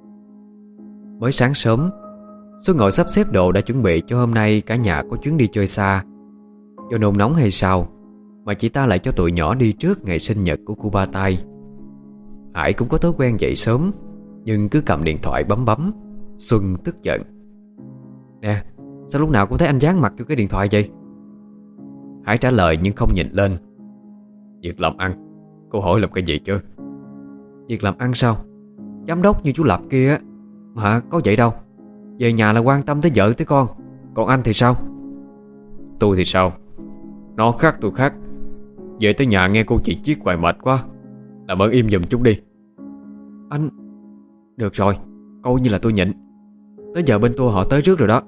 Mới sáng sớm, Xuân ngồi sắp xếp đồ đã chuẩn bị cho hôm nay cả nhà có chuyến đi chơi xa. Do nôn nóng hay sao mà chị ta lại cho tụi nhỏ đi trước ngày sinh nhật của cô Ba Tai. Hải cũng có thói quen dậy sớm, nhưng cứ cầm điện thoại bấm bấm. Xuân tức giận. Nè, sao lúc nào cũng thấy anh dán mặt vô cái điện thoại vậy? Hải trả lời nhưng không nhìn lên. Việc làm ăn. Cô hỏi làm cái gì chứ? Việc làm ăn sao? Giám đốc như chú Lập kia á. Mà có vậy đâu. Về nhà là quan tâm tới vợ tới con. Còn anh thì sao? Tôi thì sao? Nó khác tôi khác. Về tới nhà nghe cô chị chiết hoài mệt quá. Làm ơn im giùm chút đi. Anh... Được rồi, coi như là tôi nhịn. Tới giờ bên tôi họ tới trước rồi đó.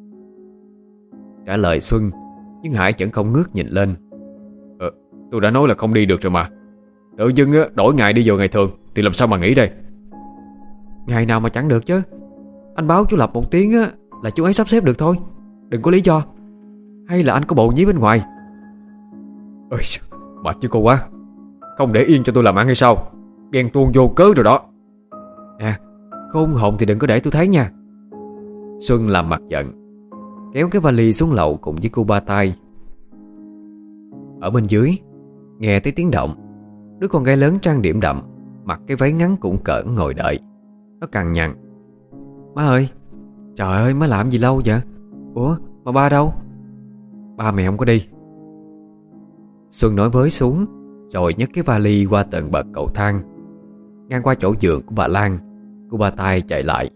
Trả lời Xuân, nhưng Hải vẫn không ngước nhìn lên. Ờ, tôi đã nói là không đi được rồi mà. Tự dưng đổi ngày đi vào ngày thường thì làm sao mà nghỉ đây? Ngày nào mà chẳng được chứ. Anh báo chú Lập một tiếng á là chú ấy sắp xếp được thôi. Đừng có lý do. Hay là anh có bộ nhí bên ngoài? Ôi, mệt chứ cô quá. Không để yên cho tôi làm ăn hay sao? Ghen tuông vô cớ rồi đó. Nè, khôn hồn thì đừng có để tôi thấy nha. Xuân làm mặt giận, kéo cái vali xuống lầu cùng với cô Ba Tai. Ở bên dưới, nghe thấy tiếng động, đứa con gái lớn trang điểm đậm, mặc cái váy ngắn cũng cỡn ngồi đợi. Nó cằn nhằn. Má ơi, trời ơi, má làm gì lâu vậy? Ủa, mà ba đâu? Ba mẹ không có đi. Xuân nói với xuống, rồi nhấc cái vali qua tận bậc cầu thang. Ngang qua chỗ giường của bà Lan, cô Ba Tai chạy lại.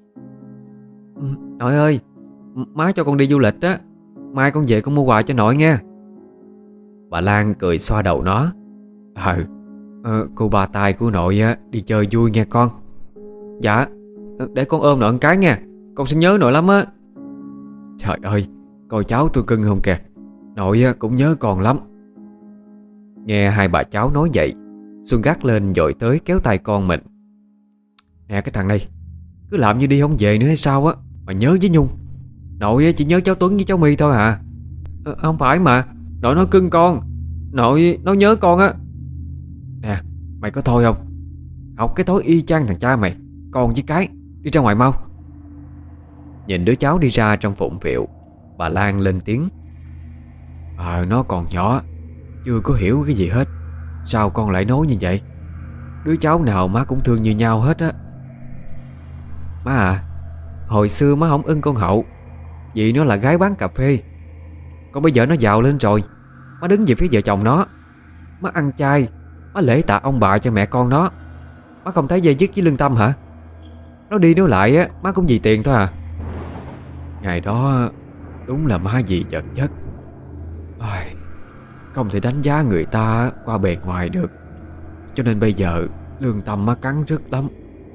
Nội ơi, má cho con đi du lịch á. Mai con về con mua quà cho nội nghe. Bà Lan cười xoa đầu nó. Ờ, ờ cô Ba Tai của nội á, đi chơi vui nghe con. Dạ, để con ôm nội một cái nha. Con sẽ nhớ nội lắm á. Trời ơi, coi cháu tôi cưng không kìa. Nội á, cũng nhớ con lắm. Nghe hai bà cháu nói vậy, Xuân gắt lên dội tới kéo tay con mình. Nè cái thằng này, cứ làm như đi không về nữa hay sao á mà nhớ với Nhung. Nội chỉ nhớ cháu Tuấn với cháu My thôi à. ờ, Không phải mà. Nội nói cưng con. Nội nó nhớ con á. Nè mày có thôi không? Học cái thói y chang thằng cha mày. Con với cái, đi ra ngoài mau. Nhìn đứa cháu đi ra trong phụng phịu, bà Lan lên tiếng. Ờ nó còn nhỏ, chưa có hiểu cái gì hết. Sao con lại nói như vậy? Đứa cháu nào má cũng thương như nhau hết á. Má à, hồi xưa má không ưng con Hậu vì nó là gái bán cà phê. Còn bây giờ nó giàu lên rồi, má đứng về phía vợ chồng nó. Má ăn chay, má lễ tạ ông bà cho mẹ con nó. Má không thấy dây dứt với lương tâm hả? Nó đi nói lại á, má cũng vì tiền thôi à. Ngày đó đúng là má vì vật chất. Ai, không thể đánh giá người ta qua bề ngoài được, cho nên bây giờ lương tâm má cắn rứt lắm.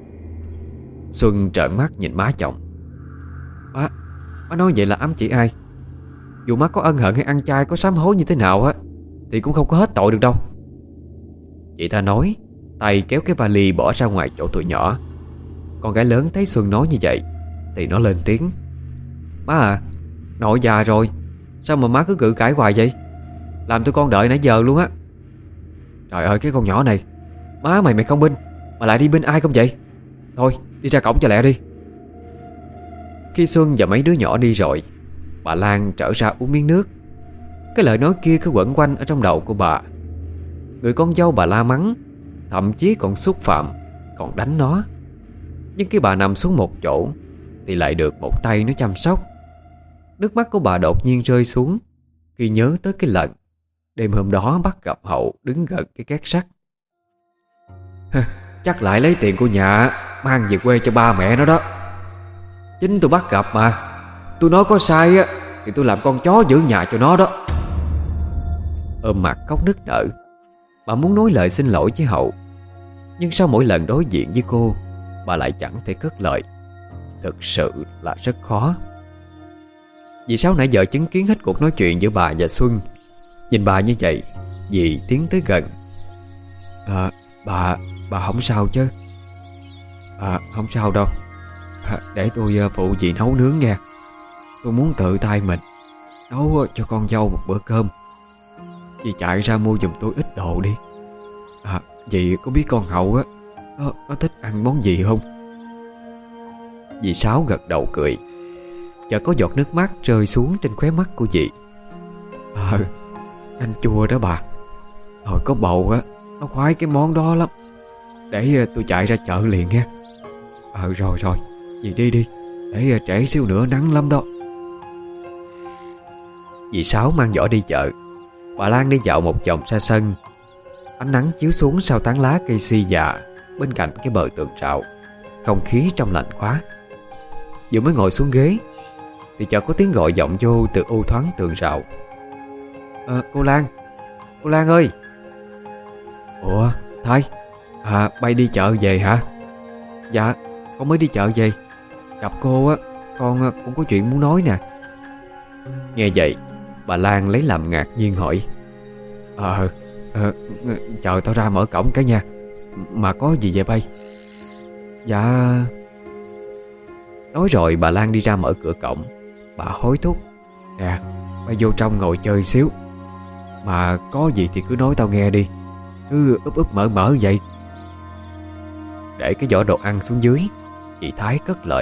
Xuân trợn mắt nhìn má chồng. Má, má nói vậy là ám chỉ ai? Dù má có ân hận hay ăn chay, có sám hối như thế nào á, thì cũng không có hết tội được đâu. Chị ta nói, tay kéo cái vali bỏ ra ngoài chỗ tụi nhỏ. Con gái lớn thấy Xuân nói như vậy thì nó lên tiếng. Má à, nội già rồi, sao mà má cứ cự cãi hoài vậy? Làm tụi con đợi nãy giờ luôn á. Trời ơi cái con nhỏ này, Má mày mày không bên, mà lại đi bên ai không vậy? Thôi đi ra cổng cho lẹ đi. Khi Xuân và mấy đứa nhỏ đi rồi, bà Lan trở ra uống miếng nước. Cái lời nói kia cứ quẩn quanh ở trong đầu của bà. Người con dâu bà la mắng, thậm chí còn xúc phạm, còn đánh nó. Nhưng khi bà nằm xuống một chỗ thì lại được một tay nó chăm sóc. Nước mắt của bà đột nhiên rơi xuống khi nhớ tới cái lần đêm hôm đó bắt gặp Hậu đứng gần cái két sắt. Chắc lại lấy tiền của nhà mang về quê cho ba mẹ nó đó. Chính tôi bắt gặp mà. Tôi nói có sai á thì tôi làm con chó giữ nhà cho nó đó. Ôm mặt khóc nức nở, bà muốn nói lời xin lỗi với Hậu. Nhưng sau mỗi lần đối diện với cô, bà lại chẳng thể cất lời. Thực sự là rất khó. Dì Sáu nãy giờ chứng kiến hết cuộc nói chuyện giữa bà và Xuân. Nhìn bà như vậy, dì tiến tới gần. À, bà, bà không sao chứ? À, không sao đâu. À, để tôi phụ dì nấu nướng nha. Tôi muốn tự tay mình nấu cho con dâu một bữa cơm. Dì chạy ra mua giùm tôi ít đồ đi. À, dì có biết con Hậu á nó, nó thích ăn món gì không? Dì Sáu gật đầu cười. Chợt có giọt nước mắt rơi xuống trên khóe mắt của dì. Ờ, canh chua đó bà. Hồi có bầu á, nó khoái cái món đó lắm. Để tôi chạy ra chợ liền nha. Ờ rồi rồi, dì đi đi. Để trễ xíu nữa nắng lắm đó. Dì Sáu mang giỏ đi chợ. Bà Lan đi dạo một vòng ra sân. Ánh nắng chiếu xuống sau tán lá cây si già bên cạnh cái bờ tường rào. Không khí trong lạnh quá. Vừa mới ngồi xuống ghế thì chợt có tiếng gọi vọng vô từ u thoáng tường rào. À, cô Lan, cô Lan ơi. Ủa Thái, à, bay đi chợ về hả? Dạ, con mới đi chợ về. Gặp cô á, con cũng có chuyện muốn nói nè. Nghe vậy, bà Lan lấy làm ngạc nhiên hỏi. Ờ, à, chờ tao ra mở cổng cái nha. Mà có gì vậy bay? Dạ. Nói rồi bà Lan đi ra mở cửa cổng. Bà hối thúc. Nè, bay vô trong ngồi chơi xíu. Mà có gì thì cứ nói tao nghe đi. Cứ úp úp mở mở vậy. Để cái giỏ đồ ăn xuống dưới, chị Thái cất lời.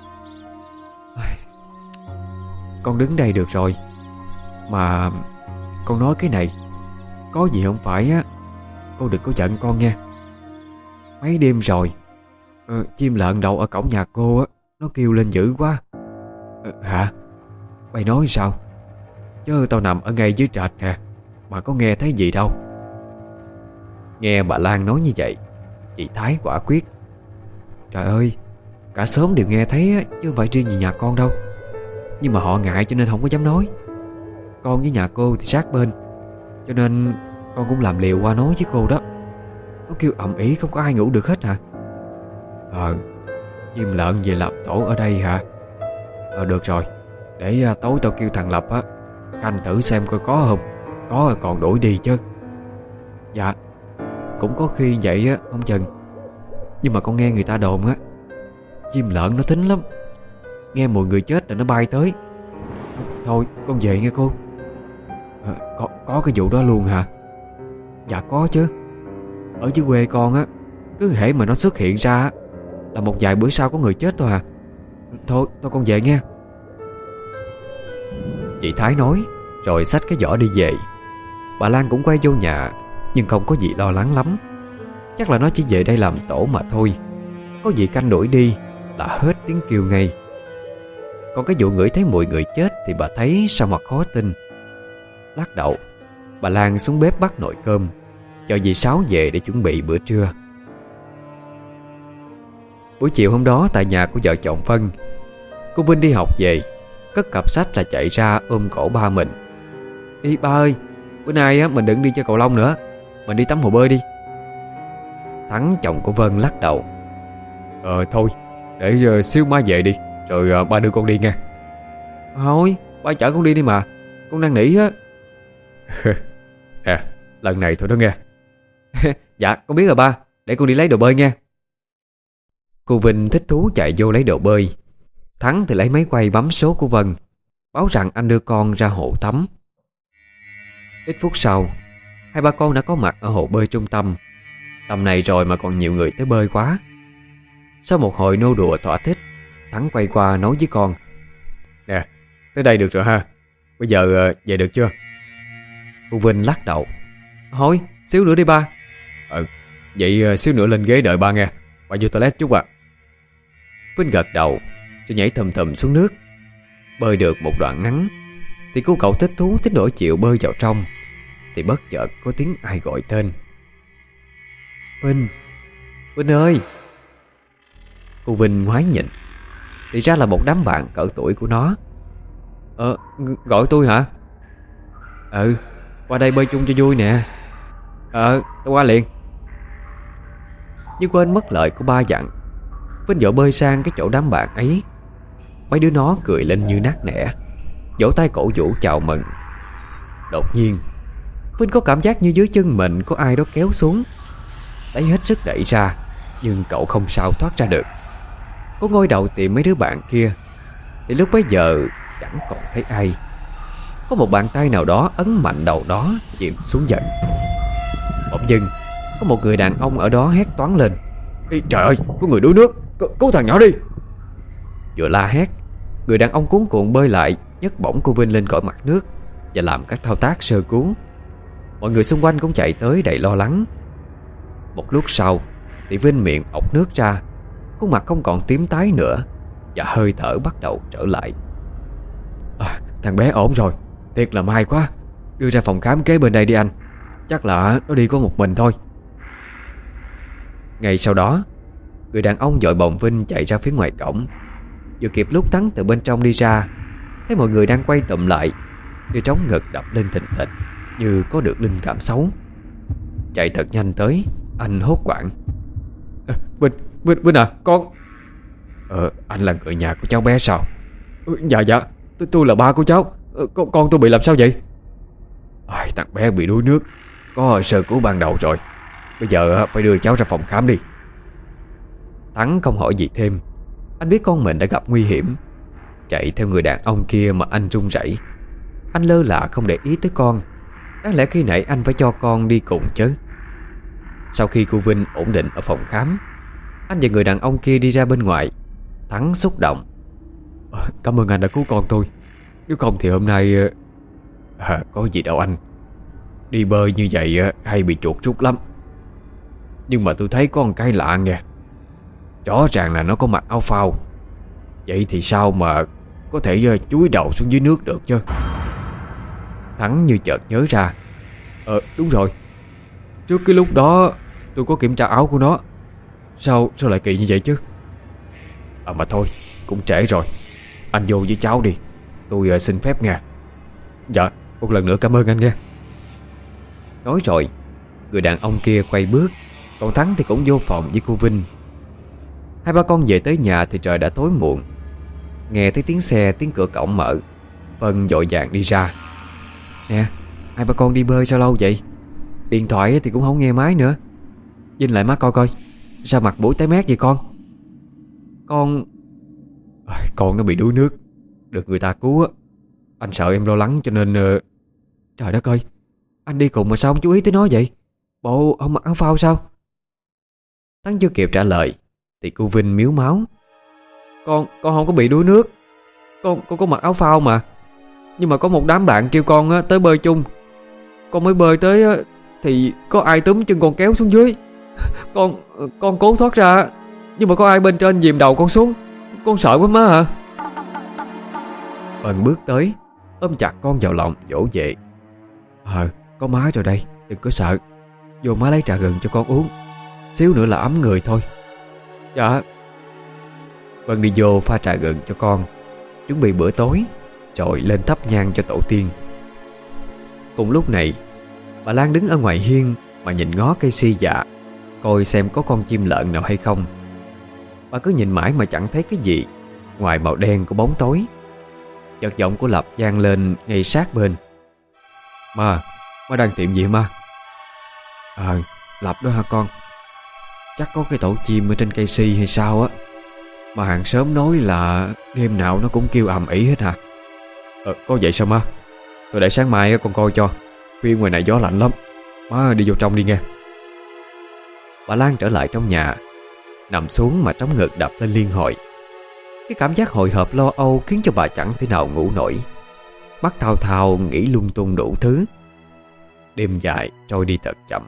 Con đứng đây được rồi. Mà con nói cái này, có gì không phải á, cô đừng có giận con nha. Mấy đêm rồi, ờ, chim lợn đậu ở cổng nhà cô á, nó kêu lên dữ quá. Ờ, hả? Mày nói sao? Chứ tao nằm ở ngay dưới trệt nè, mà có nghe thấy gì đâu. Nghe bà Lan nói như vậy, chị Thái quả quyết. Trời ơi, cả xóm đều nghe thấy á, chứ không phải riêng gì nhà con đâu. Nhưng mà họ ngại cho nên không có dám nói. Con với nhà cô thì sát bên, cho nên con cũng làm liều qua nói với cô đó. Nó kêu ầm ĩ không có ai ngủ được hết hả? Ờ, chim lợn về làm tổ ở đây hả? Ờ được rồi, để à, tối tao kêu thằng Lập á canh thử xem coi có không. Có còn đuổi đi chứ. Dạ, cũng có khi vậy á ông Trần. Nhưng mà con nghe người ta đồn á, chim lợn nó thính lắm. Nghe mùi người chết là nó bay tới. Thôi con về nghe cô. À, có, có cái vụ đó luôn hả? Dạ có chứ. Ở dưới quê con á, cứ hễ mà nó xuất hiện ra á, là một vài bữa sau có người chết thôi à. Thôi, thôi con về nghe. Chị Thái nói rồi xách cái giỏ đi về. Bà Lan cũng quay vô nhà, nhưng không có gì lo lắng lắm. Chắc là nó chỉ về đây làm tổ mà thôi. Có gì canh đuổi đi là hết tiếng kêu ngay. Còn cái vụ ngửi thấy mùi người chết thì bà thấy sao mà khó tin. Lắc đầu, bà Lan xuống bếp bắt nồi cơm, chờ dì Sáu về để chuẩn bị bữa trưa. Buổi chiều hôm đó tại nhà của vợ chồng Phân, cô Vinh đi học về, cất cặp sách là chạy ra ôm cổ ba mình. Ý ba ơi, bữa nay á mình đừng đi chơi cầu lông nữa, mình đi tắm hồ bơi đi. Thắng chồng của Vân lắc đầu. Ờ thôi, để uh, xíu má về đi, rồi uh, ba đưa con đi nha. Thôi, ba chở con đi đi mà, con đang nỉ á. À, lần này thôi đó nghe. Dạ, con biết rồi ba, để con đi lấy đồ bơi nha. Cô Vinh thích thú chạy vô lấy đồ bơi. Thắng thì lấy máy quay bấm số của Vân, báo rằng anh đưa con ra hồ tắm. Ít phút sau, hai ba con đã có mặt ở hồ bơi trung tâm. Tầm này rồi mà còn nhiều người tới bơi quá. Sau một hồi nô đùa thỏa thích, Thắng quay qua nói với con: Nè, tới đây được rồi ha. Bây giờ uh, về được chưa? Cô Vinh lắc đầu: Thôi, xíu nữa đi ba. Ừ, vậy uh, xíu nữa lên ghế đợi ba nghe. Ba vô toilet chút à. Vinh gật đầu rồi nhảy thầm thầm xuống nước. Bơi được một đoạn ngắn thì cô cậu thích thú tính đổi chịu bơi vào trong, thì bất chợt có tiếng ai gọi tên: Vinh, Vinh ơi. Cô Vinh ngoái nhìn, thì ra là một đám bạn cỡ tuổi của nó. Ờ, gọi tôi hả? Ừ, qua đây bơi chung cho vui nè. Ờ, tôi qua liền. Nhưng quên mất lời của ba dặn, Vinh vội bơi sang cái chỗ đám bạn ấy. Mấy đứa nó cười lên như nát nẻ, vỗ tay cổ vũ chào mừng. Đột nhiên Vinh có cảm giác như dưới chân mình có ai đó kéo xuống. Lấy hết sức đẩy ra, nhưng cậu không sao thoát ra được. Cô ngoi đầu tìm mấy đứa bạn kia, thì lúc bấy giờ chẳng còn thấy ai. Có một bàn tay nào đó ấn mạnh đầu đó chìm xuống dần. Bỗng dưng có một người đàn ông ở đó hét toáng lên: Ê, trời ơi, có người đuối nước, C cứu thằng nhỏ đi. Vừa la hét, người đàn ông cuống cuộn bơi lại, nhấc bổng cô Vinh lên khỏi mặt nước và làm các thao tác sơ cứu. Mọi người xung quanh cũng chạy tới đầy lo lắng. Một lúc sau thì Vinh miệng ọc nước ra, khuôn mặt không còn tím tái nữa, và hơi thở bắt đầu trở lại. À, thằng bé ổn rồi, thiệt là may quá. Đưa ra phòng khám kế bên đây đi anh. Chắc là nó đi có một mình thôi. Ngay sau đó, người đàn ông vội bồng Vinh chạy ra phía ngoài cổng. Vừa kịp lúc Thắng từ bên trong đi ra, thấy mọi người đang quay tụm lại, thì trống ngực đập lên thình thịch như có được linh cảm xấu. Chạy thật nhanh tới, anh hốt hoảng: à, Vinh, Vinh, Vinh à, con... Ờ, anh là người nhà của cháu bé sao? Dạ, dạ, tôi, tôi là ba của cháu. Con, con tôi bị làm sao vậy? À, thằng bé bị đuối nước, có sơ cứu ban đầu rồi. Bây giờ phải đưa cháu ra phòng khám đi. Thắng không hỏi gì thêm. Anh biết con mình đã gặp nguy hiểm. Chạy theo người đàn ông kia mà anh run rẩy. Anh lơ là không để ý tới con. Đáng lẽ khi nãy anh phải cho con đi cùng chứ. Sau khi cô Vinh ổn định ở phòng khám, anh và người đàn ông kia đi ra bên ngoài. Thắng xúc động: à, Cảm ơn anh đã cứu con tôi. Nếu không thì hôm nay... À, có gì đâu anh. Đi bơi như vậy hay bị chuột rút lắm. Nhưng mà tôi thấy có một cái lạ nghe. Rõ ràng là nó có mặc áo phao. Vậy thì sao mà có thể chúi đầu xuống dưới nước được chứ? Thắng như chợt nhớ ra: Ờ đúng rồi, trước cái lúc đó tôi có kiểm tra áo của nó. Sao sao lại kỳ như vậy chứ? À mà thôi, cũng trễ rồi. Anh vô với cháu đi, tôi uh, xin phép nha. Dạ, một lần nữa cảm ơn anh nghe. Nói rồi, người đàn ông kia quay bước, còn Thắng thì cũng vô phòng với cô Vinh. Hai ba con về tới nhà thì trời đã tối muộn. Nghe thấy tiếng xe, tiếng cửa cổng mở, Vân vội vàng đi ra: Nè, hai ba con đi bơi sao lâu vậy? Điện thoại thì cũng không nghe máy nữa. Vinh lại má coi coi, sao mặt mũi tái mét vậy con? Con... À, con nó bị đuối nước, được người ta cứu á. Anh sợ em lo lắng cho nên... Uh... Trời đất ơi, anh đi cùng mà sao không chú ý tới nó vậy? Bộ không mặc áo phao sao? Thắng chưa kịp trả lời thì cô Vinh miếu máu: Con con không có bị đuối nước. Con con có mặc áo phao mà. Nhưng mà có một đám bạn kêu con á, tới bơi chung. Con mới bơi tới á, thì có ai túm chân con kéo xuống dưới. Con con cố thoát ra, nhưng mà có ai bên trên dìm đầu con xuống. Con sợ quá má hả? Vân bước tới, ôm chặt con vào lòng dỗ về: Ờ, có má rồi đây, đừng có sợ. Vô má lấy trà gừng cho con uống, xíu nữa là ấm người thôi. Dạ. Vân đi vô pha trà gừng cho con, chuẩn bị bữa tối, rồi lên thắp nhang cho tổ tiên. Cùng lúc này, bà Lan đứng ở ngoài hiên mà nhìn ngó cây si dạ, coi xem có con chim lợn nào hay không. Bà cứ nhìn mãi mà chẳng thấy cái gì ngoài màu đen của bóng tối. Chợt giọng của Lập vang lên ngay sát bên: Ma, má đang tìm gì hả ma? À, Lập đó hả con? Chắc có cái tổ chim ở trên cây si hay sao á. Mà hàng xóm nói là đêm nào nó cũng kêu ầm ĩ hết hả? Ờ, có vậy sao má? Rồi để sáng mai con coi cho. Khuya ngoài này gió lạnh lắm. Má đi vô trong đi nghe. bà Lan trở lại trong nhà, nằm xuống mà trống ngực đập lên liên hồi. Cái cảm giác hồi hộp lo âu khiến cho bà chẳng thể nào ngủ nổi. Mắt thao thao nghĩ lung tung đủ thứ. Đêm dài trôi đi thật chậm.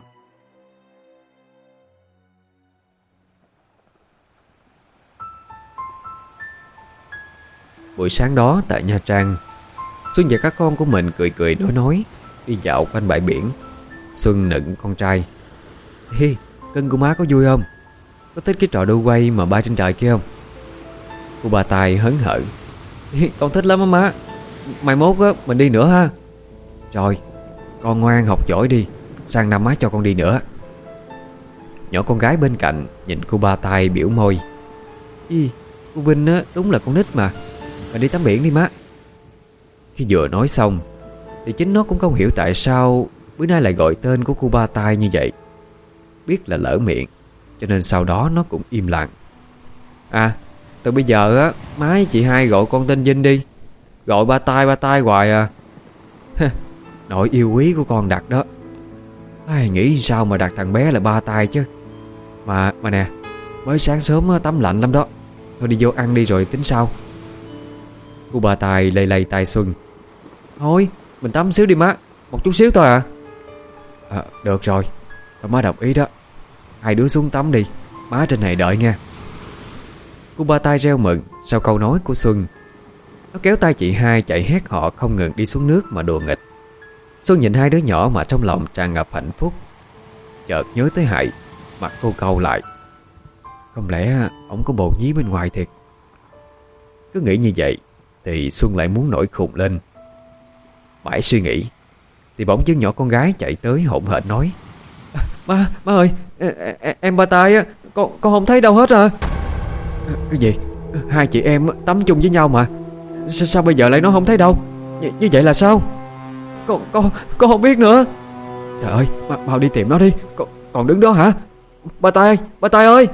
Buổi sáng đó tại Nha Trang, Xuân và các con của mình cười cười nói nói đi dạo quanh bãi biển. Xuân nựng con trai: "Hi, cưng của má có vui không? Có thích cái trò đu quay mà bay trên trời kia không?" Cô Ba Tài hớn hở: "Con thích lắm á má. Mai mốt á mình đi nữa ha." "Rồi, con ngoan học giỏi đi, sang năm má cho con đi nữa." Nhỏ con gái bên cạnh nhìn cô Ba Tài biểu môi: "Ý, cô Vinh á đúng là con nít mà. Mình đi tắm biển đi má." Khi vừa nói xong thì chính nó cũng không hiểu tại sao bữa nay lại gọi tên của cô Ba Tai như vậy. Biết là lỡ miệng, cho nên sau đó nó cũng im lặng. "À, từ bây giờ á, má với chị hai gọi con tên Vinh đi. Gọi ba Tai ba Tai hoài à." "Nội yêu quý của con đặt đó. Ai nghĩ sao mà đặt thằng bé là Ba Tai chứ. Mà mà nè, mới sáng sớm á, tắm lạnh lắm đó. Thôi đi vô ăn đi rồi tính sau." Cô Ba Tai lay lay tay Xuân: "Thôi, mình tắm xíu đi má, một chút xíu thôi à." "À, được rồi, thôi má đồng ý đó. Hai đứa xuống tắm đi, má trên này đợi nha." Cô Ba Tai reo mừng sau câu nói của Xuân. Nó kéo tay chị hai chạy hét họ không ngừng đi xuống nước mà đùa nghịch. Xuân nhìn hai đứa nhỏ mà trong lòng tràn ngập hạnh phúc. Chợt nhớ tới Hải, mặt cô cau lại. Không lẽ ổng có bồ nhí bên ngoài thiệt? Cứ nghĩ như vậy thì Xuân lại muốn nổi khùng lên. Mãi suy nghĩ thì bỗng dưng nhỏ con gái chạy tới hỗn hển nói: Má, má ơi, em, em Ba Tai á, con, con không thấy đâu hết à." "Cái gì? Hai chị em tắm chung với nhau mà. Sao, sao bây giờ lại nói không thấy đâu? Như, như vậy là sao? Con, con, con không biết nữa." "Trời ơi, mau đi tìm nó đi. Con, còn đứng đó hả? Ba Tai, Ba Tai ơi!"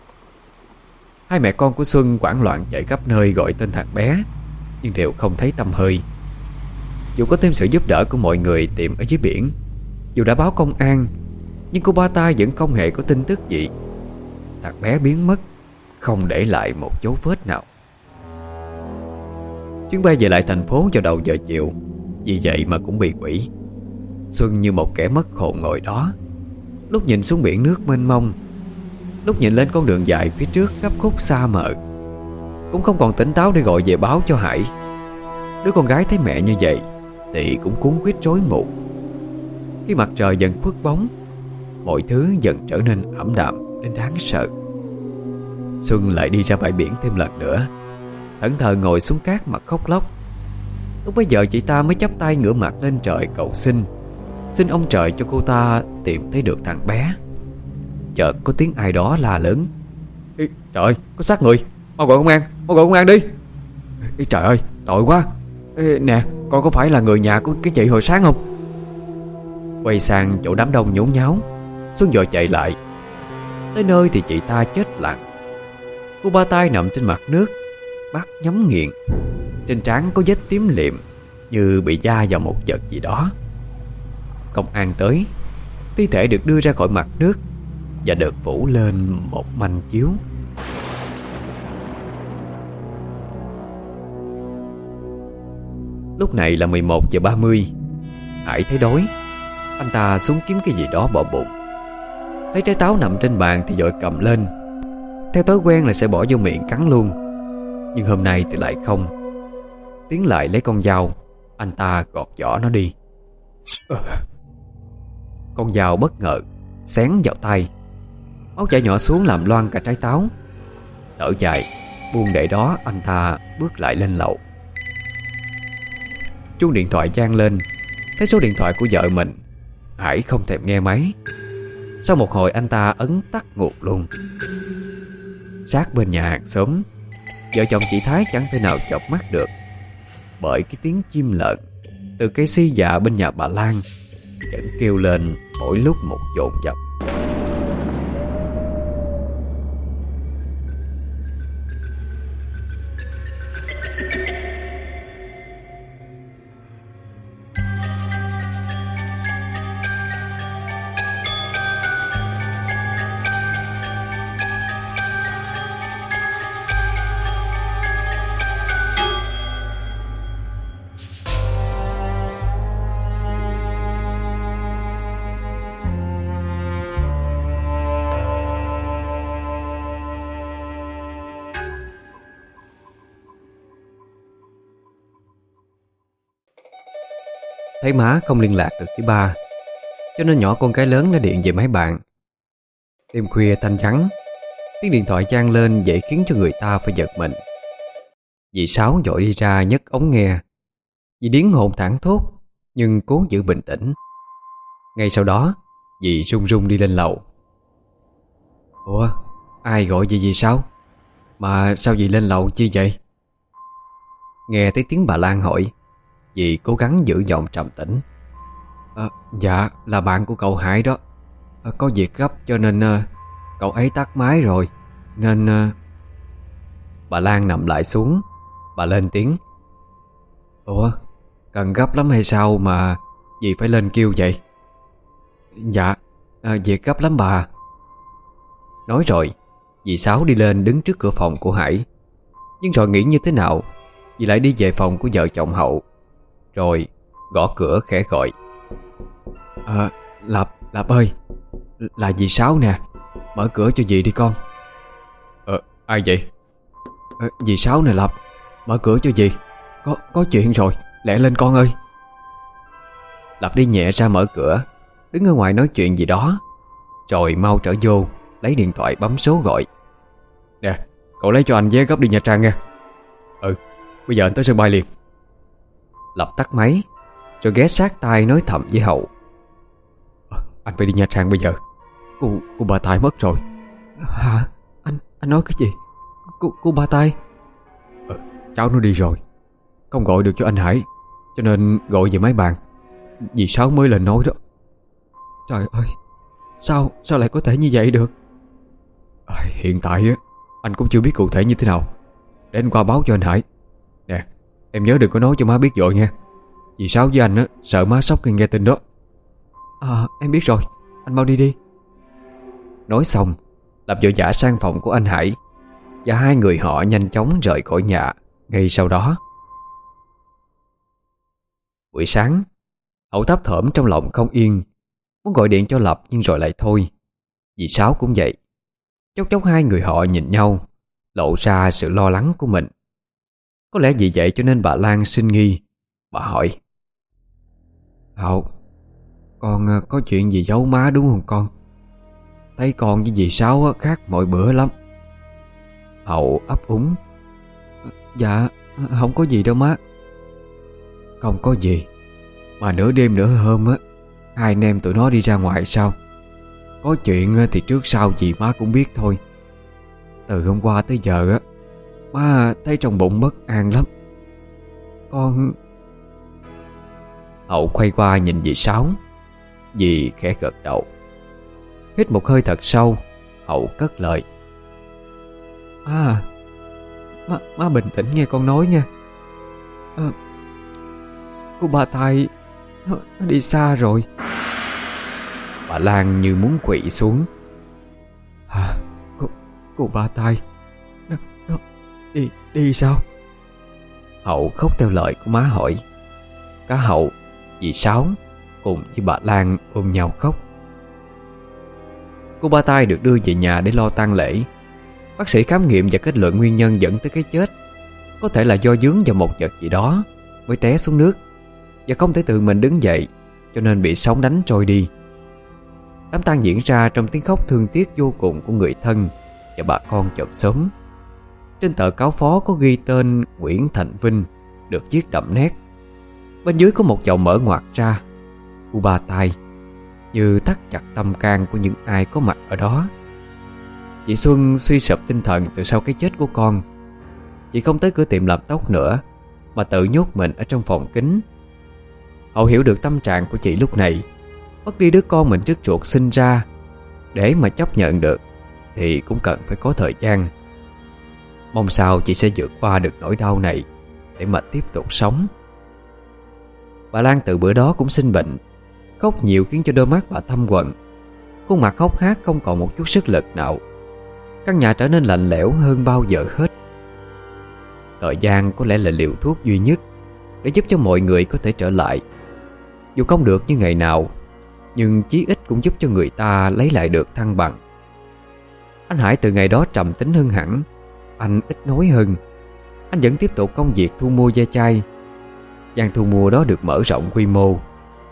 Hai mẹ con của Xuân hoảng loạn chạy khắp nơi gọi tên thằng bé, nhưng đều không thấy tăm hơi. Dù có thêm sự giúp đỡ của mọi người tìm ở dưới biển, dù đã báo công an, nhưng cô Ba Tai vẫn không hề có tin tức gì. Thằng bé biến mất, không để lại một dấu vết nào. Chuyến bay về lại thành phố vào đầu giờ chiều, vì vậy mà cũng bị hủy. Xuân như một kẻ mất hồn ngồi đó, lúc nhìn xuống biển nước mênh mông, lúc nhìn lên con đường dài phía trước gấp khúc xa mờ. Cũng không còn tỉnh táo để gọi về báo cho Hải. Đứa con gái thấy mẹ như vậy thì cũng cuống quýt rối mù. Khi mặt trời dần khuất bóng, mọi thứ dần trở nên ảm đạm đến đáng sợ. Xuân lại đi ra bãi biển thêm lần nữa, thẫn thờ ngồi xuống cát mà khóc lóc. Lúc bấy giờ chị ta mới chắp tay ngửa mặt lên trời cầu xin, xin ông trời cho cô ta tìm thấy được thằng bé. Chợt có tiếng ai đó la lớn: "Ê, trời ơi, có xác người, mau gọi công an, mau gọi công an đi." "Ê, trời ơi, tội quá. Ê, nè, con có phải là người nhà của cái chị hồi sáng không?" Quay sang chỗ đám đông nhốn nháo, Xuân vội chạy lại. Tới nơi thì chị ta chết lặng. Cô Ba Tai nằm trên mặt nước, mắt nhắm nghiền. Trên trán có vết tím liệm, như bị da vào một vật gì đó. Công an tới, thi thể được đưa ra khỏi mặt nước và được phủ lên một manh chiếu. Lúc này là mười một giờ ba mươi. Hải thấy đói, anh ta xuống kiếm cái gì đó bỏ bụng. Thấy trái táo nằm trên bàn thì vội cầm lên. Theo thói quen là sẽ bỏ vô miệng cắn luôn, nhưng hôm nay thì lại không. Tiến lại lấy con dao, anh ta gọt vỏ nó đi. Con dao bất ngờ xén vào tay, máu chảy nhỏ xuống làm loang cả trái táo. Thở dài, buông để đó, anh ta bước lại lên lầu. Chuông điện thoại vang lên. Thấy số điện thoại của vợ mình, Hải không thèm nghe máy. Sau một hồi anh ta ấn tắt ngụt luôn. Sát bên nhà hàng xóm, vợ chồng chị Thái chẳng thể nào chợp mắt được, bởi cái tiếng chim lợn từ cây si dạ bên nhà bà Lan vẫn kêu lên mỗi lúc một dồn dập. Thấy má không liên lạc được với ba, cho nên nhỏ con gái lớn đã điện về máy bạn. Đêm khuya thanh vắng, tiếng điện thoại vang lên dễ khiến cho người ta phải giật mình. Dì Sáu vội đi ra nhấc ống nghe. Dì điếng hồn thảng thốt, nhưng cố giữ bình tĩnh. Ngay sau đó, dì run run đi lên lầu. Ủa, ai gọi dì dì Sáu? Mà sao dì lên lầu chi vậy? Nghe thấy tiếng bà Lan hỏi, dì cố gắng giữ giọng trầm tĩnh. À, dạ, là bạn của cậu Hải đó. À, có việc gấp cho nên à, cậu ấy tắt máy rồi. Nên à... Bà Lan nằm lại xuống. Bà lên tiếng. Ủa, cần gấp lắm hay sao mà dì phải lên kêu vậy? Dạ, à, việc gấp lắm bà. Nói rồi, dì Sáu đi lên đứng trước cửa phòng của Hải. Nhưng rồi nghĩ như thế nào, dì lại đi về phòng của vợ chồng Hậu. Rồi gõ cửa khẽ gọi. À, Lập, Lập ơi, là dì Sáu nè, mở cửa cho dì đi con. Ờ, ai vậy? À, dì Sáu nè Lập, mở cửa cho dì. Có, có chuyện rồi, lẹ lên con ơi. Lập đi nhẹ ra mở cửa, đứng ở ngoài nói chuyện gì đó, rồi mau trở vô, lấy điện thoại bấm số gọi. Nè, cậu lấy cho anh vé gấp đi Nha Trang nha. Ừ, bây giờ anh tới sân bay liền. Lập tắt máy, rồi ghé sát tai nói thầm với Hậu. À, anh phải đi Nha Trang bây giờ. Cô, cô bà Tai mất rồi. Hả? Anh, anh nói cái gì? Cô, cô bà Tai? Ừ, cháu nó đi rồi. Không gọi được cho anh Hải, cho nên gọi về máy bàn. Dì Sáu mới lên nói đó. Trời ơi, Sao, sao lại có thể như vậy được? À, hiện tại á, anh cũng chưa biết cụ thể như thế nào. Để anh qua báo cho anh Hải. Nè, em nhớ đừng có nói cho má biết vội nha. Dì Sáu với anh á, sợ má sốc khi nghe tin đó. À, em biết rồi, anh mau đi đi. Nói xong, Lập vội vã sang phòng của anh Hải, và hai người họ nhanh chóng rời khỏi nhà ngay sau đó. Buổi sáng, Hậu thấp thỏm trong lòng không yên, muốn gọi điện cho Lập nhưng rồi lại thôi. Dì Sáu cũng vậy. Chốc chốc hai người họ nhìn nhau, lộ ra sự lo lắng của mình. Có lẽ vì vậy cho nên bà Lan sinh nghi. Bà hỏi: Hậu, con có chuyện gì giấu má đúng không con? Thấy con với dì Sáu khác mọi bữa lắm. Hậu ấp úng: Dạ, không có gì đâu má. Không có gì, mà nửa đêm nửa hôm á, hai anh em tụi nó đi ra ngoài sao? Có chuyện thì trước sau gì má cũng biết thôi. Từ hôm qua tới giờ á, má thấy trong bụng bất an lắm. Con... Hậu quay qua nhìn dì Sáu. Dì khẽ gật đầu. Hít một hơi thật sâu, Hậu cất lời: À, má, má bình tĩnh nghe con nói nha. À, cô bà Tai nó, nó đi xa rồi. Bà Lan như muốn quỵ xuống. À, cô, cô bà Tai nó, nó đi, đi sao? Hậu khóc theo lời của má hỏi. Cả Hậu, dì Sáu cùng với bà Lan ôm nhau khóc. Cô ba Tai được đưa về nhà để lo tang lễ. Bác sĩ khám nghiệm và kết luận nguyên nhân dẫn tới cái chết có thể là do dướng vào một vật gì đó mới té xuống nước và không thể tự mình đứng dậy, cho nên bị sóng đánh trôi đi. Đám tang diễn ra trong tiếng khóc thương tiếc vô cùng của người thân và bà con chòm xóm. Trên tờ cáo phó có ghi tên Nguyễn Thành Vinh, được viết đậm nét. Bên dưới có một dòng mở ngoặt ra: Cô ba Tai, như thắt chặt tâm can của những ai có mặt ở đó. Chị Xuân suy sụp tinh thần từ sau cái chết của con. Chị không tới cửa tiệm làm tóc nữa, mà tự nhốt mình ở trong phòng kính. Hậu hiểu được tâm trạng của chị lúc này. Mất đi đứa con mình trước ruột sinh ra, để mà chấp nhận được thì cũng cần phải có thời gian. Mong sao chị sẽ vượt qua được nỗi đau này để mà tiếp tục sống. Bà Lan từ bữa đó cũng sinh bệnh, khóc nhiều khiến cho đôi mắt bà thâm quầng. Khuôn mặt hốc hác không còn một chút sức lực nào. Căn nhà trở nên lạnh lẽo hơn bao giờ hết. Thời gian có lẽ là liều thuốc duy nhất để giúp cho mọi người có thể trở lại. Dù không được như ngày nào, nhưng chí ít cũng giúp cho người ta lấy lại được thăng bằng. Anh Hải từ ngày đó trầm tính hơn hẳn. Anh ít nói hơn. Anh vẫn tiếp tục công việc thu mua ve chai. Gian thu mua đó được mở rộng quy mô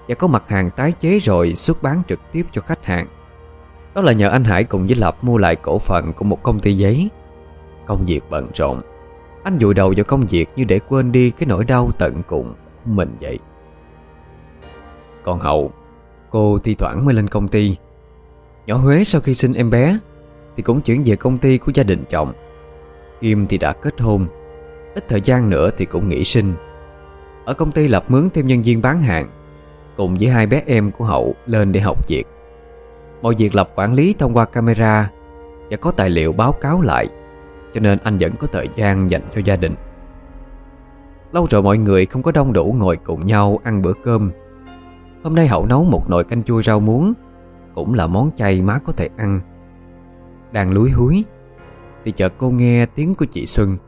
và có mặt hàng tái chế rồi xuất bán trực tiếp cho khách hàng. Đó là nhờ anh Hải cùng với Lập mua lại cổ phần của một công ty giấy. Công việc bận rộn, anh vùi đầu vào công việc như để quên đi cái nỗi đau tận cùng của mình vậy. Còn Hậu, cô thi thoảng mới lên công ty. Nhỏ Huế sau khi sinh em bé thì cũng chuyển về công ty của gia đình chồng. Kim thì đã kết hôn, ít thời gian nữa thì cũng nghỉ sinh. Ở công ty Lập mướn thêm nhân viên bán hàng, cùng với hai bé em của Hậu lên để học việc. Mọi việc Lập quản lý thông qua camera và có tài liệu báo cáo lại, cho nên anh vẫn có thời gian dành cho gia đình. Lâu rồi mọi người không có đông đủ ngồi cùng nhau ăn bữa cơm. Hôm nay Hậu nấu một nồi canh chua rau muống, cũng là món chay má có thể ăn. Đang lúi húi thì chợt cô nghe tiếng của chị Xuân.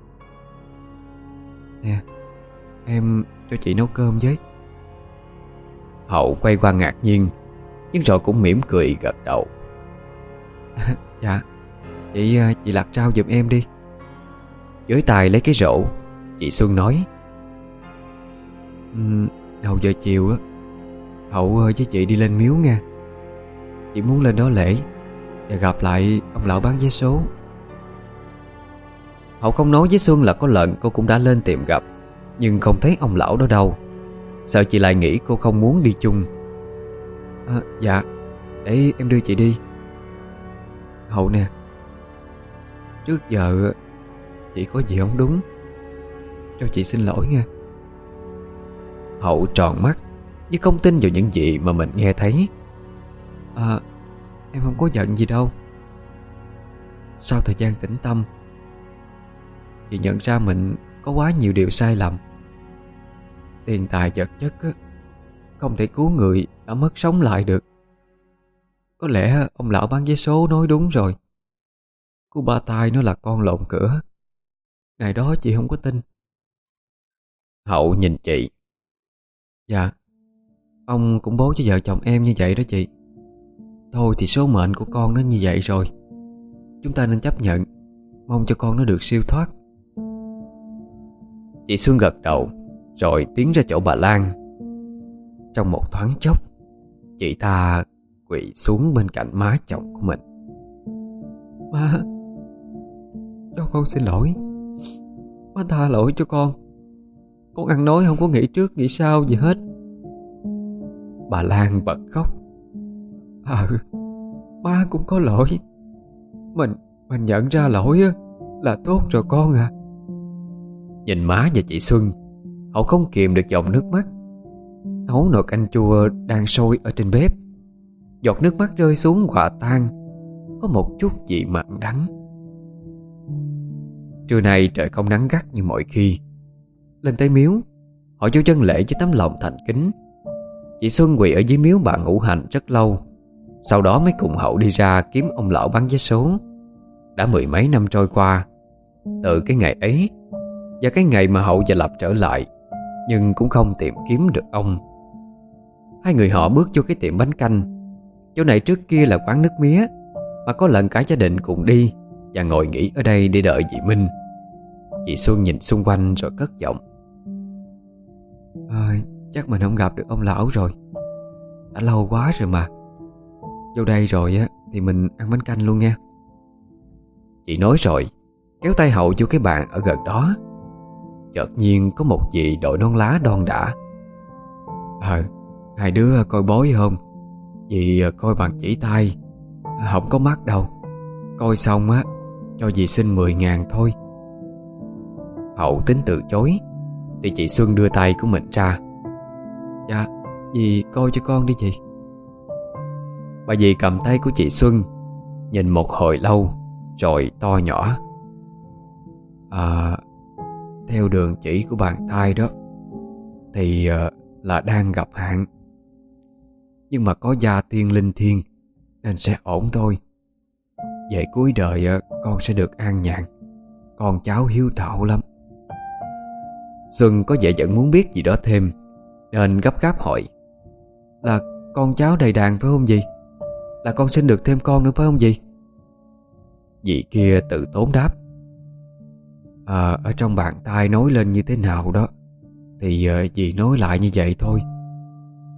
Nè, em cho chị nấu cơm với. Hậu quay qua ngạc nhiên, nhưng rồi cũng mỉm cười gật đầu. Dạ, chị chị lặt rau giùm em đi. Với tay lấy cái rổ, chị Xuân nói: uhm, Đầu giờ chiều á, Hậu với chị đi lên miếu nha. Chị muốn lên đó lễ và gặp lại ông lão bán vé số. Hậu không nói với Xuân là có lần cô cũng đã lên tìm gặp, nhưng không thấy ông lão đó đâu. Sợ chị lại nghĩ cô không muốn đi chung. à, Dạ, để em đưa chị đi. Hậu nè, trước giờ chị có gì không đúng, cho chị xin lỗi nha. Hậu tròn mắt như không tin vào những gì mà mình nghe thấy. À, em không có giận gì đâu. Sau thời gian tĩnh tâm, chị nhận ra mình có quá nhiều điều sai lầm. Tiền tài vật chất á, không thể cứu người đã mất sống lại được. Có lẽ ông lão bán vé số nói đúng rồi. Cô ba tai nó là con lộn cửa. Ngày đó chị không có tin. Hậu nhìn chị. Dạ, ông cũng bố cho vợ chồng em như vậy đó chị. Thôi thì số mệnh của con nó như vậy rồi, chúng ta nên chấp nhận, mong cho con nó được siêu thoát. Chị Xuân gật đầu, rồi tiến ra chỗ bà Lan. Trong một thoáng chốc, chị ta quỳ xuống bên cạnh má chồng của mình. Má, cho con xin lỗi. Má tha lỗi cho con. Con ăn nói không có nghĩ trước nghĩ sau gì hết. Bà Lan bật khóc. Ờ, má cũng có lỗi. Mình mình nhận ra lỗi là tốt rồi con à. Nhìn má và chị Xuân, Hậu không kìm được dòng nước mắt. Nấu nồi canh chua đang sôi ở trên bếp, giọt nước mắt rơi xuống hòa tan, có một chút gì mặn đắng. Trưa nay trời không nắng gắt như mọi khi. Lên tới miếu, họ vô chân lễ với tấm lòng thành kính. Chị Xuân quỳ ở dưới miếu bà ngũ hành rất lâu, sau đó mới cùng Hậu đi ra kiếm ông lão bán vé số. Đã mười mấy năm trôi qua, từ cái ngày ấy và cái ngày mà Hậu và Lập trở lại, nhưng cũng không tìm kiếm được ông. Hai người họ bước vô cái tiệm bánh canh. Chỗ này trước kia là quán nước mía, mà có lần cả gia đình cùng đi và ngồi nghỉ ở đây để đợi dì Minh. Chị Xuân nhìn xung quanh rồi cất giọng. À, chắc mình không gặp được ông lão rồi. Đã lâu quá rồi mà. Vô đây rồi á thì mình ăn bánh canh luôn nha. Chị nói rồi kéo tay Hậu vô cái bàn ở gần đó. Chợt nhiên có một vị đội nón lá đon đả. Ờ, hai đứa coi bói không? Dì coi bằng chỉ tay, không có mắt đâu. Coi xong á, cho dì xin mười ngàn thôi. Hậu tính từ chối thì chị Xuân đưa tay của mình ra. Dạ, dì coi cho con đi chị. Bà dì cầm tay của chị Xuân, nhìn một hồi lâu rồi to nhỏ. À, theo đường chỉ của bàn tay đó thì uh, là đang gặp hạn, nhưng mà có gia tiên linh thiêng nên sẽ ổn thôi. Về cuối đời uh, con sẽ được an nhàn. Con cháu hiếu thảo lắm. Xuân có vẻ vẫn muốn biết gì đó thêm, nên gấp gáp hỏi. Là con cháu đầy đàn phải không dì? Là con sinh được thêm con nữa phải không dì? Dì kia tự tốn đáp. À, ở trong bàn tay nói lên như thế nào đó thì uh, dì nói lại như vậy thôi.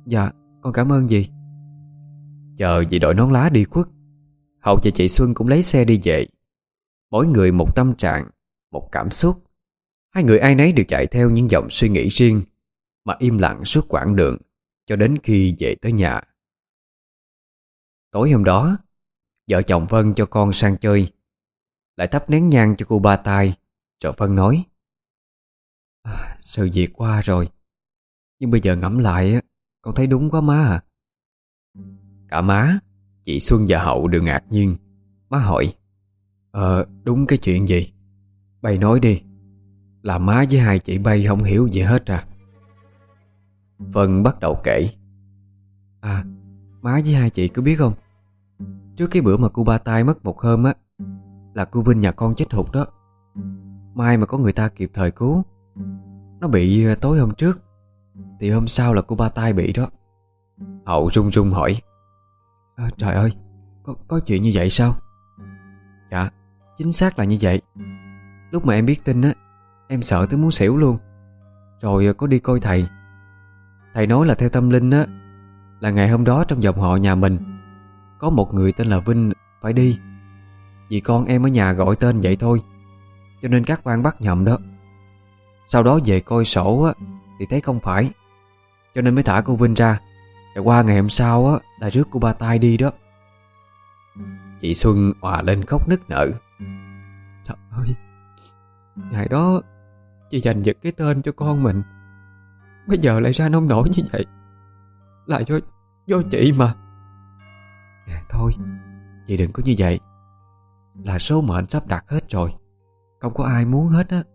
Dạ con cảm ơn dì. Chờ dì đội nón lá đi khuất, Hậu và chị Xuân cũng lấy xe đi về. Mỗi người một tâm trạng, một cảm xúc. Hai người ai nấy đều chạy theo những dòng suy nghĩ riêng, mà im lặng suốt quãng đường cho đến khi về tới nhà. Tối hôm đó, vợ chồng Vân cho con sang chơi, lại thắp nén nhang cho cô ba tai. Rồi Vân nói: à, Sự việc qua rồi, nhưng bây giờ ngẫm lại á, con thấy đúng quá má à. Cả má, chị Xuân và Hậu đều ngạc nhiên. Má hỏi: Ờ đúng cái chuyện gì? Bay nói đi. Là má với hai chị bay không hiểu gì hết à? Vân bắt đầu kể: À, má với hai chị có biết không, trước cái bữa mà cô ba tai mất một hôm á, là cô Vinh nhà con chết hụt đó. May mà có người ta kịp thời cứu. Nó bị tối hôm trước, thì hôm sau là cô ba tai bị đó. Hậu run run hỏi: à, Trời ơi, có, có chuyện như vậy sao? Dạ, chính xác là như vậy. Lúc mà em biết tin á, em sợ tới muốn xỉu luôn. Rồi có đi coi thầy. Thầy nói là theo tâm linh á, là ngày hôm đó trong dòng họ nhà mình có một người tên là Vinh phải đi. Vì con em ở nhà gọi tên vậy thôi, cho nên các quan bắt nhầm đó. Sau đó về coi sổ á, thì thấy không phải, cho nên mới thả cô Vinh ra. Và qua ngày hôm sau á, là rước cô ba tai đi đó. Chị Xuân òa lên khóc nức nở: Trời ơi, ngày đó chị giành giật cái tên cho con mình, bây giờ lại ra nông nổi như vậy. Là do, do chị mà. Nè thôi, chị đừng có như vậy. Là số mệnh sắp đặt hết rồi, không có ai muốn hết á.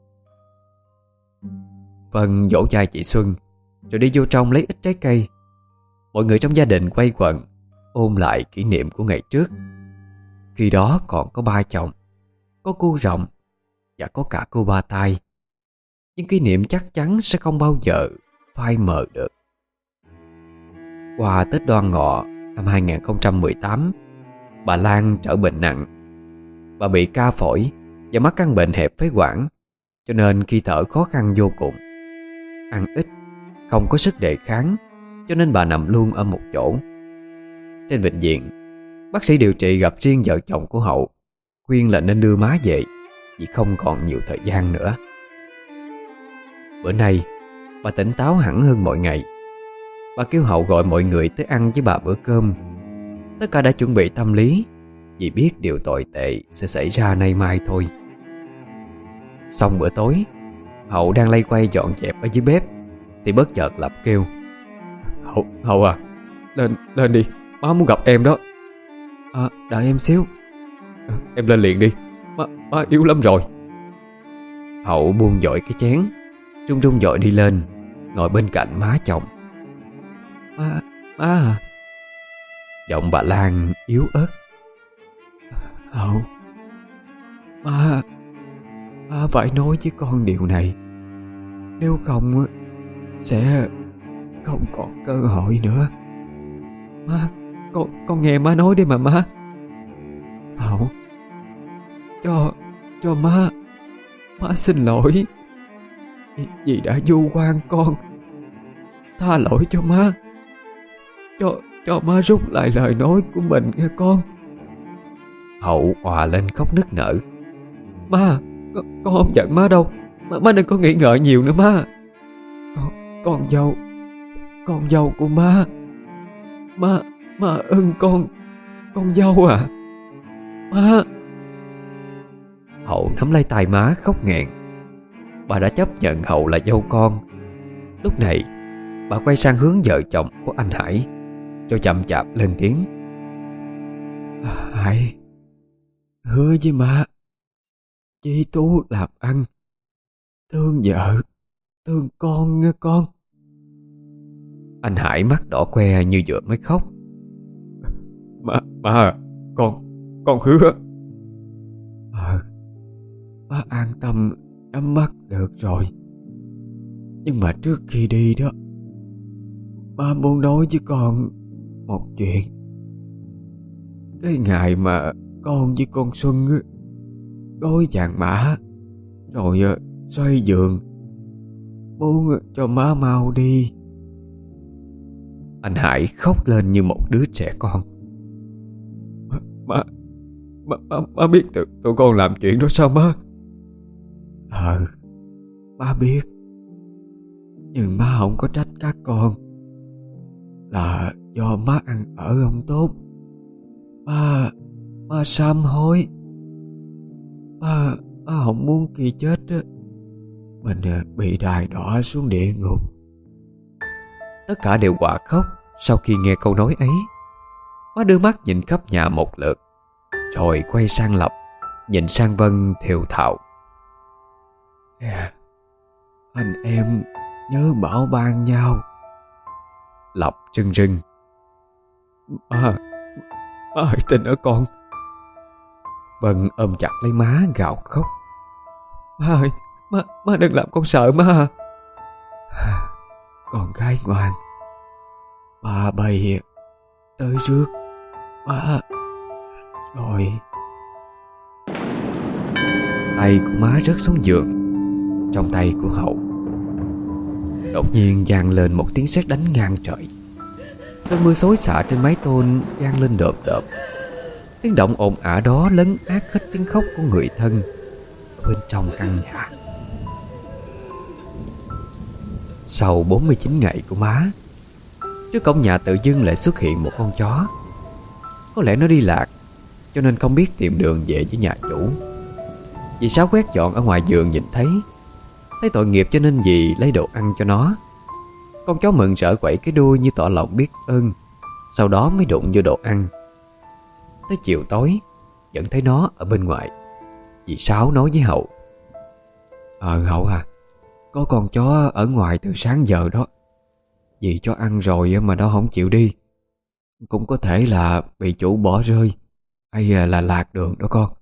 Vân vỗ vai chị Xuân, rồi đi vô trong lấy ít trái cây. Mọi người trong gia đình quay quần ôn lại kỷ niệm của ngày trước. Khi đó còn có ba chồng, có cô Rồng và có cả cô ba tai. Nhưng kỷ niệm chắc chắn sẽ không bao giờ phai mờ được. Qua Tết Đoan Ngọ năm hai không một tám, bà Lan trở bệnh nặng. Bà bị ca phổi và mắc căn bệnh hẹp phế quản, cho nên khi thở khó khăn vô cùng. Ăn ít, không có sức đề kháng, cho nên bà nằm luôn ở một chỗ. Trên bệnh viện, bác sĩ điều trị gặp riêng vợ chồng của Hậu, khuyên là nên đưa má về vì không còn nhiều thời gian nữa. Bữa nay, bà tỉnh táo hẳn hơn mọi ngày. Bà kêu Hậu gọi mọi người tới ăn với bà bữa cơm. Tất cả đã chuẩn bị tâm lý, vì biết điều tồi tệ sẽ xảy ra nay mai thôi. Xong bữa tối, Hậu đang lay quay dọn dẹp ở dưới bếp, thì bất chợt Lập kêu: Hậu, Hậu à, lên, lên đi, má muốn gặp em đó. À, đợi em xíu. À, em lên liền đi, má, má yếu lắm rồi. Hậu buông dội cái chén, run run dội đi lên, ngồi bên cạnh má chồng. Má, má à. Giọng bà Lan yếu ớt: Hậu, má, má phải nói với con điều này. Nếu không sẽ không còn cơ hội nữa. Má, con, con nghe má nói đi mà má. Hậu, cho, cho má, má xin lỗi vì đã vu oan con. Tha lỗi cho má. Cho, cho má rút lại lời nói của mình nghe con. Hậu òa lên khóc nức nở: Má, con, con không giận má đâu. Má, má đừng có nghĩ ngợi nhiều nữa má. Con, con dâu, con dâu của má. Má, má ưng con, con dâu à. Má. Hậu nắm lấy tay má khóc nghẹn. Bà đã chấp nhận Hậu là dâu con. Lúc này, bà quay sang hướng vợ chồng của anh Hải, rồi chậm chạp lên tiếng: Hải, hứa với má, chí Tú làm ăn, thương vợ, thương con nghe con. Anh Hải mắt đỏ que như vừa mới khóc: Má, má à, con, con hứa. Ờ, má an tâm nhắm mắt được rồi. Nhưng mà trước khi đi đó, má muốn nói với con một chuyện. Cái ngày mà con với con Xuân gói vàng mã rồi xoay giường, muốn cho má mau đi. Anh Hải khóc lên như một đứa trẻ con. Má Má, má, má biết tụi, tụi con làm chuyện đó sao má? Ờ Má biết. Nhưng má không có trách các con. Là do má ăn ở không tốt. Má Má sám hối. Má Má không muốn khi chết á mình bị đày đọa xuống địa ngục. Tất cả đều quạ khóc sau khi nghe câu nói ấy. Má đưa mắt nhìn khắp nhà một lượt, rồi quay sang Lập, nhìn sang Vân thều thào. Yeah. Anh em nhớ bảo ban nhau. Lập rưng rưng. Má Má hãy tin ở con. Vân ôm chặt lấy má gào khóc. Má ơi, má, má đừng làm con sợ má. Con gái ngoan, bà bày tới rước má rồi. Tay của má rớt xuống giường, trong tay của Hậu. Đột nhiên vang lên một tiếng sét đánh ngang trời. Cơn mưa xối xả trên mái tôn vang lên đợp đợp. Tiếng động ồn ả đó lấn át hết tiếng khóc của người thân ở bên trong căn nhà. Sau bốn mươi chín ngày của má, trước cổng nhà tự dưng lại xuất hiện một con chó. Có lẽ nó đi lạc, cho nên không biết tìm đường về với nhà chủ. Dì Sáu quét dọn ở ngoài vườn nhìn thấy, thấy tội nghiệp cho nên dì lấy đồ ăn cho nó. Con chó mừng rỡ quẩy cái đuôi như tỏ lòng biết ơn, sau đó mới đụng vô đồ ăn. Tới chiều tối vẫn thấy nó ở bên ngoài. Dì Sáu nói với Hậu: Ờ Hậu à, có con chó ở ngoài từ sáng giờ đó. Dì cho ăn rồi mà nó không chịu đi. Cũng có thể là bị chủ bỏ rơi, hay là lạc đường đó con.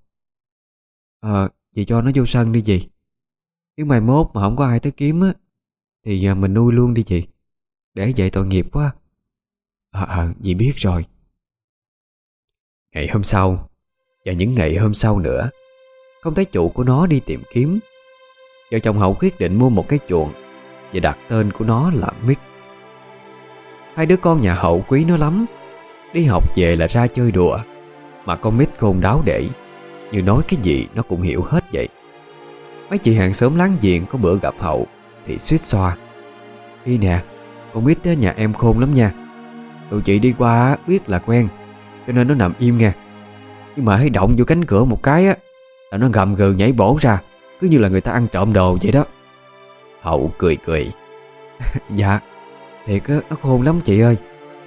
Ờ, dì cho nó vô sân đi dì. Nếu mai mốt mà không có ai tới kiếm á thì mình nuôi luôn đi dì. Để vậy tội nghiệp quá. Ờ, à, dì biết rồi. Ngày hôm sau và những ngày hôm sau nữa, không thấy chủ của nó đi tìm kiếm. Vợ chồng Hậu quyết định mua một cái chuồng và đặt tên của nó là Mít. Hai đứa con nhà Hậu quý nó lắm. Đi học về là ra chơi đùa, mà con Mít khôn đáo để, như nói cái gì nó cũng hiểu hết vậy. Mấy chị hàng xóm láng giềng có bữa gặp Hậu thì suýt xoa: Đi nè, con Mít nhà em khôn lắm nha. Tụi chị đi qua biết là quen, cho nên nó nằm im nha. Nhưng mà hãy động vô cánh cửa một cái á là nó gầm gừ nhảy bổ ra, cứ như là người ta ăn trộm đồ vậy đó. Hậu cười cười. Dạ, thiệt á, nó khôn lắm chị ơi.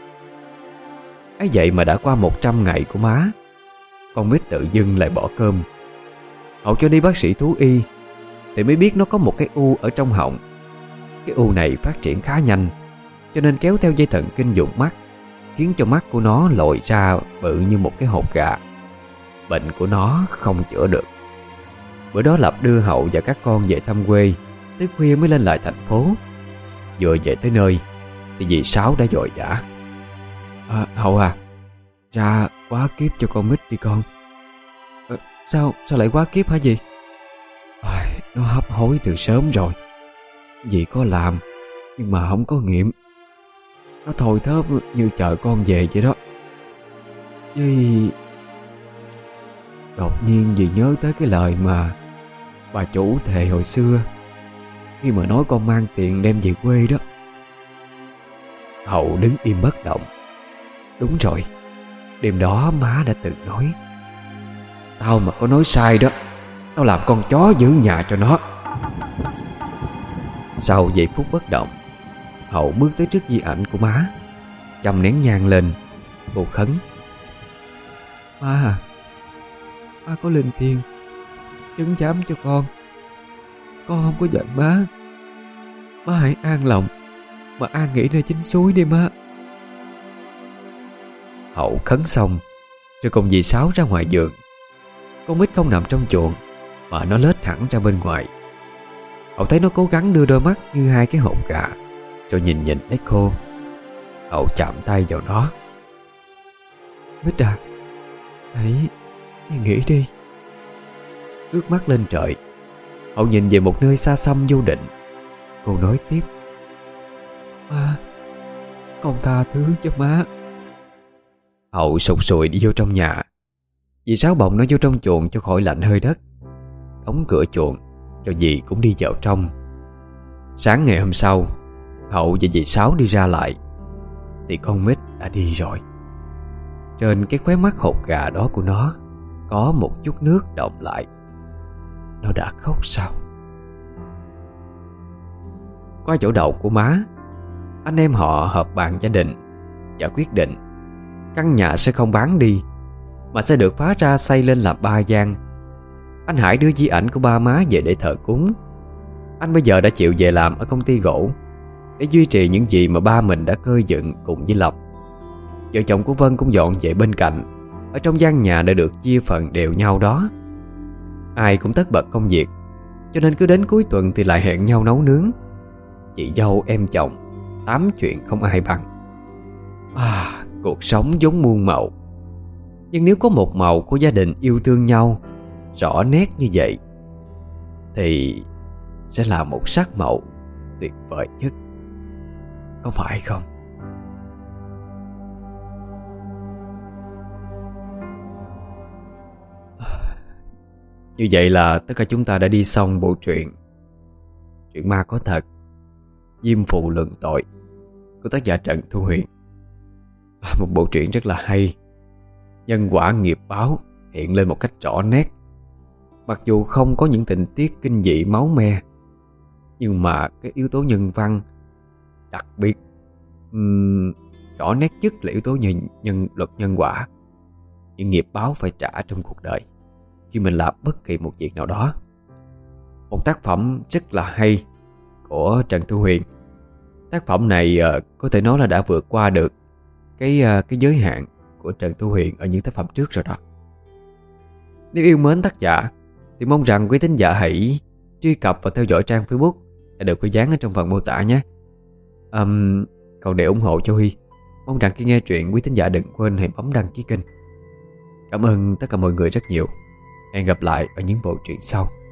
Ấy vậy mà đã qua một trăm ngày của má, con Mít tự dưng lại bỏ cơm. Hậu cho đi bác sĩ thú y thì mới biết nó có một cái u ở trong họng. Cái u này phát triển khá nhanh, cho nên kéo theo dây thần kinh vùng mắt, khiến cho mắt của nó lồi ra bự như một cái hột gà. Bệnh của nó không chữa được. Bữa đó Lập đưa Hậu và các con về thăm quê, tới khuya mới lên lại thành phố. Vừa về tới nơi thì dì Sáu đã vội vã: à, Hậu à, ra quá kiếp cho con Mít đi con. à, Sao sao lại quá kiếp hả dì? À, nó hấp hối từ sớm rồi. Dì có làm nhưng mà không có nghiệm. Nó thôi thớp như chờ con về vậy đó. Với đột nhiên dì nhớ tới cái lời mà bà chủ thề hồi xưa, khi mà nói con mang tiền đem về quê đó. Hậu đứng im bất động. Đúng rồi, đêm đó má đã từng nói: Tao mà có nói sai đó, tao làm con chó giữ nhà cho nó. Sau giây phút bất động, Hậu bước tới trước di ảnh của má, châm nén nhang lên. Cô khấn: Má à, má có linh thiêng chứng giám cho con. Con không có giận má. Má hãy an lòng mà an nghỉ nơi chính suối đi má. Hậu khấn xong rồi cùng dì Sáu ra ngoài vườn. Con Mít không nằm trong chuồng mà nó lết hẳn ra bên ngoài. Hậu thấy nó cố gắng đưa đôi mắt như hai cái hột gà, rồi nhìn nhìn lấy cô. Hậu chạm tay vào nó: Mít à, hãy nghỉ đi. Ước mắt lên trời, Hậu nhìn về một nơi xa xăm vô định. Cô nói tiếp: Má, Con tha thứ cho má. Hậu sụt sùi đi vô trong nhà. Dì Sáu bồng nó vô trong chuồng cho khỏi lạnh hơi đất, đóng cửa chuồng rồi dì cũng đi vào trong. Sáng ngày hôm sau, Hậu và dì Sáu đi ra lại thì con Mít đã đi rồi. Trên cái khóe mắt hột gà đó của nó có một chút nước đọng lại. Nó đã khóc sao? Qua chỗ đậu của má, anh em họ họp bàn gia đình và quyết định căn nhà sẽ không bán đi, mà sẽ được phá ra xây lên làm ba gian. Anh Hải đưa di ảnh của ba má về để thờ cúng. Anh bây giờ đã chịu về làm ở công ty gỗ để duy trì những gì mà ba mình đã khơi dựng cùng với Lộc. Vợ chồng của Vân cũng dọn về bên cạnh, ở trong gian nhà đã được chia phần đều nhau đó. Ai cũng tất bật công việc, cho nên cứ đến cuối tuần thì lại hẹn nhau nấu nướng. Chị dâu em chồng tám chuyện không ai bằng. À, cuộc sống giống muôn màu, nhưng nếu có một màu của gia đình yêu thương nhau rõ nét như vậy thì sẽ là một sắc màu tuyệt vời nhất, có phải không? Như vậy là tất cả chúng ta đã đi xong bộ truyện Chuyện ma có thật, Diêm Phụ Luận Tội của tác giả Trần Thu Huyền. Một bộ truyện rất là hay. Nhân quả nghiệp báo hiện lên một cách rõ nét. Mặc dù không có những tình tiết kinh dị máu me, nhưng mà cái yếu tố nhân văn đặc biệt um, rõ nét nhất là yếu tố nhân, nhân luật nhân quả. Những nghiệp báo phải trả trong cuộc đời khi mình làm bất kỳ một việc nào đó. Một tác phẩm rất là hay của Trần Thu Huyền. Tác phẩm này uh, có thể nói là đã vượt qua được cái uh, cái giới hạn của Trần Thu Huyền ở những tác phẩm trước rồi đó. Nếu yêu mến tác giả thì mong rằng quý thính giả hãy truy cập và theo dõi trang Facebook đã được có dán ở trong phần mô tả nhé. um, Còn để ủng hộ cho Huy, mong rằng khi nghe truyện quý thính giả đừng quên hãy bấm đăng ký kênh. Cảm ơn tất cả mọi người rất nhiều. Hẹn gặp lại ở những bộ truyện sau.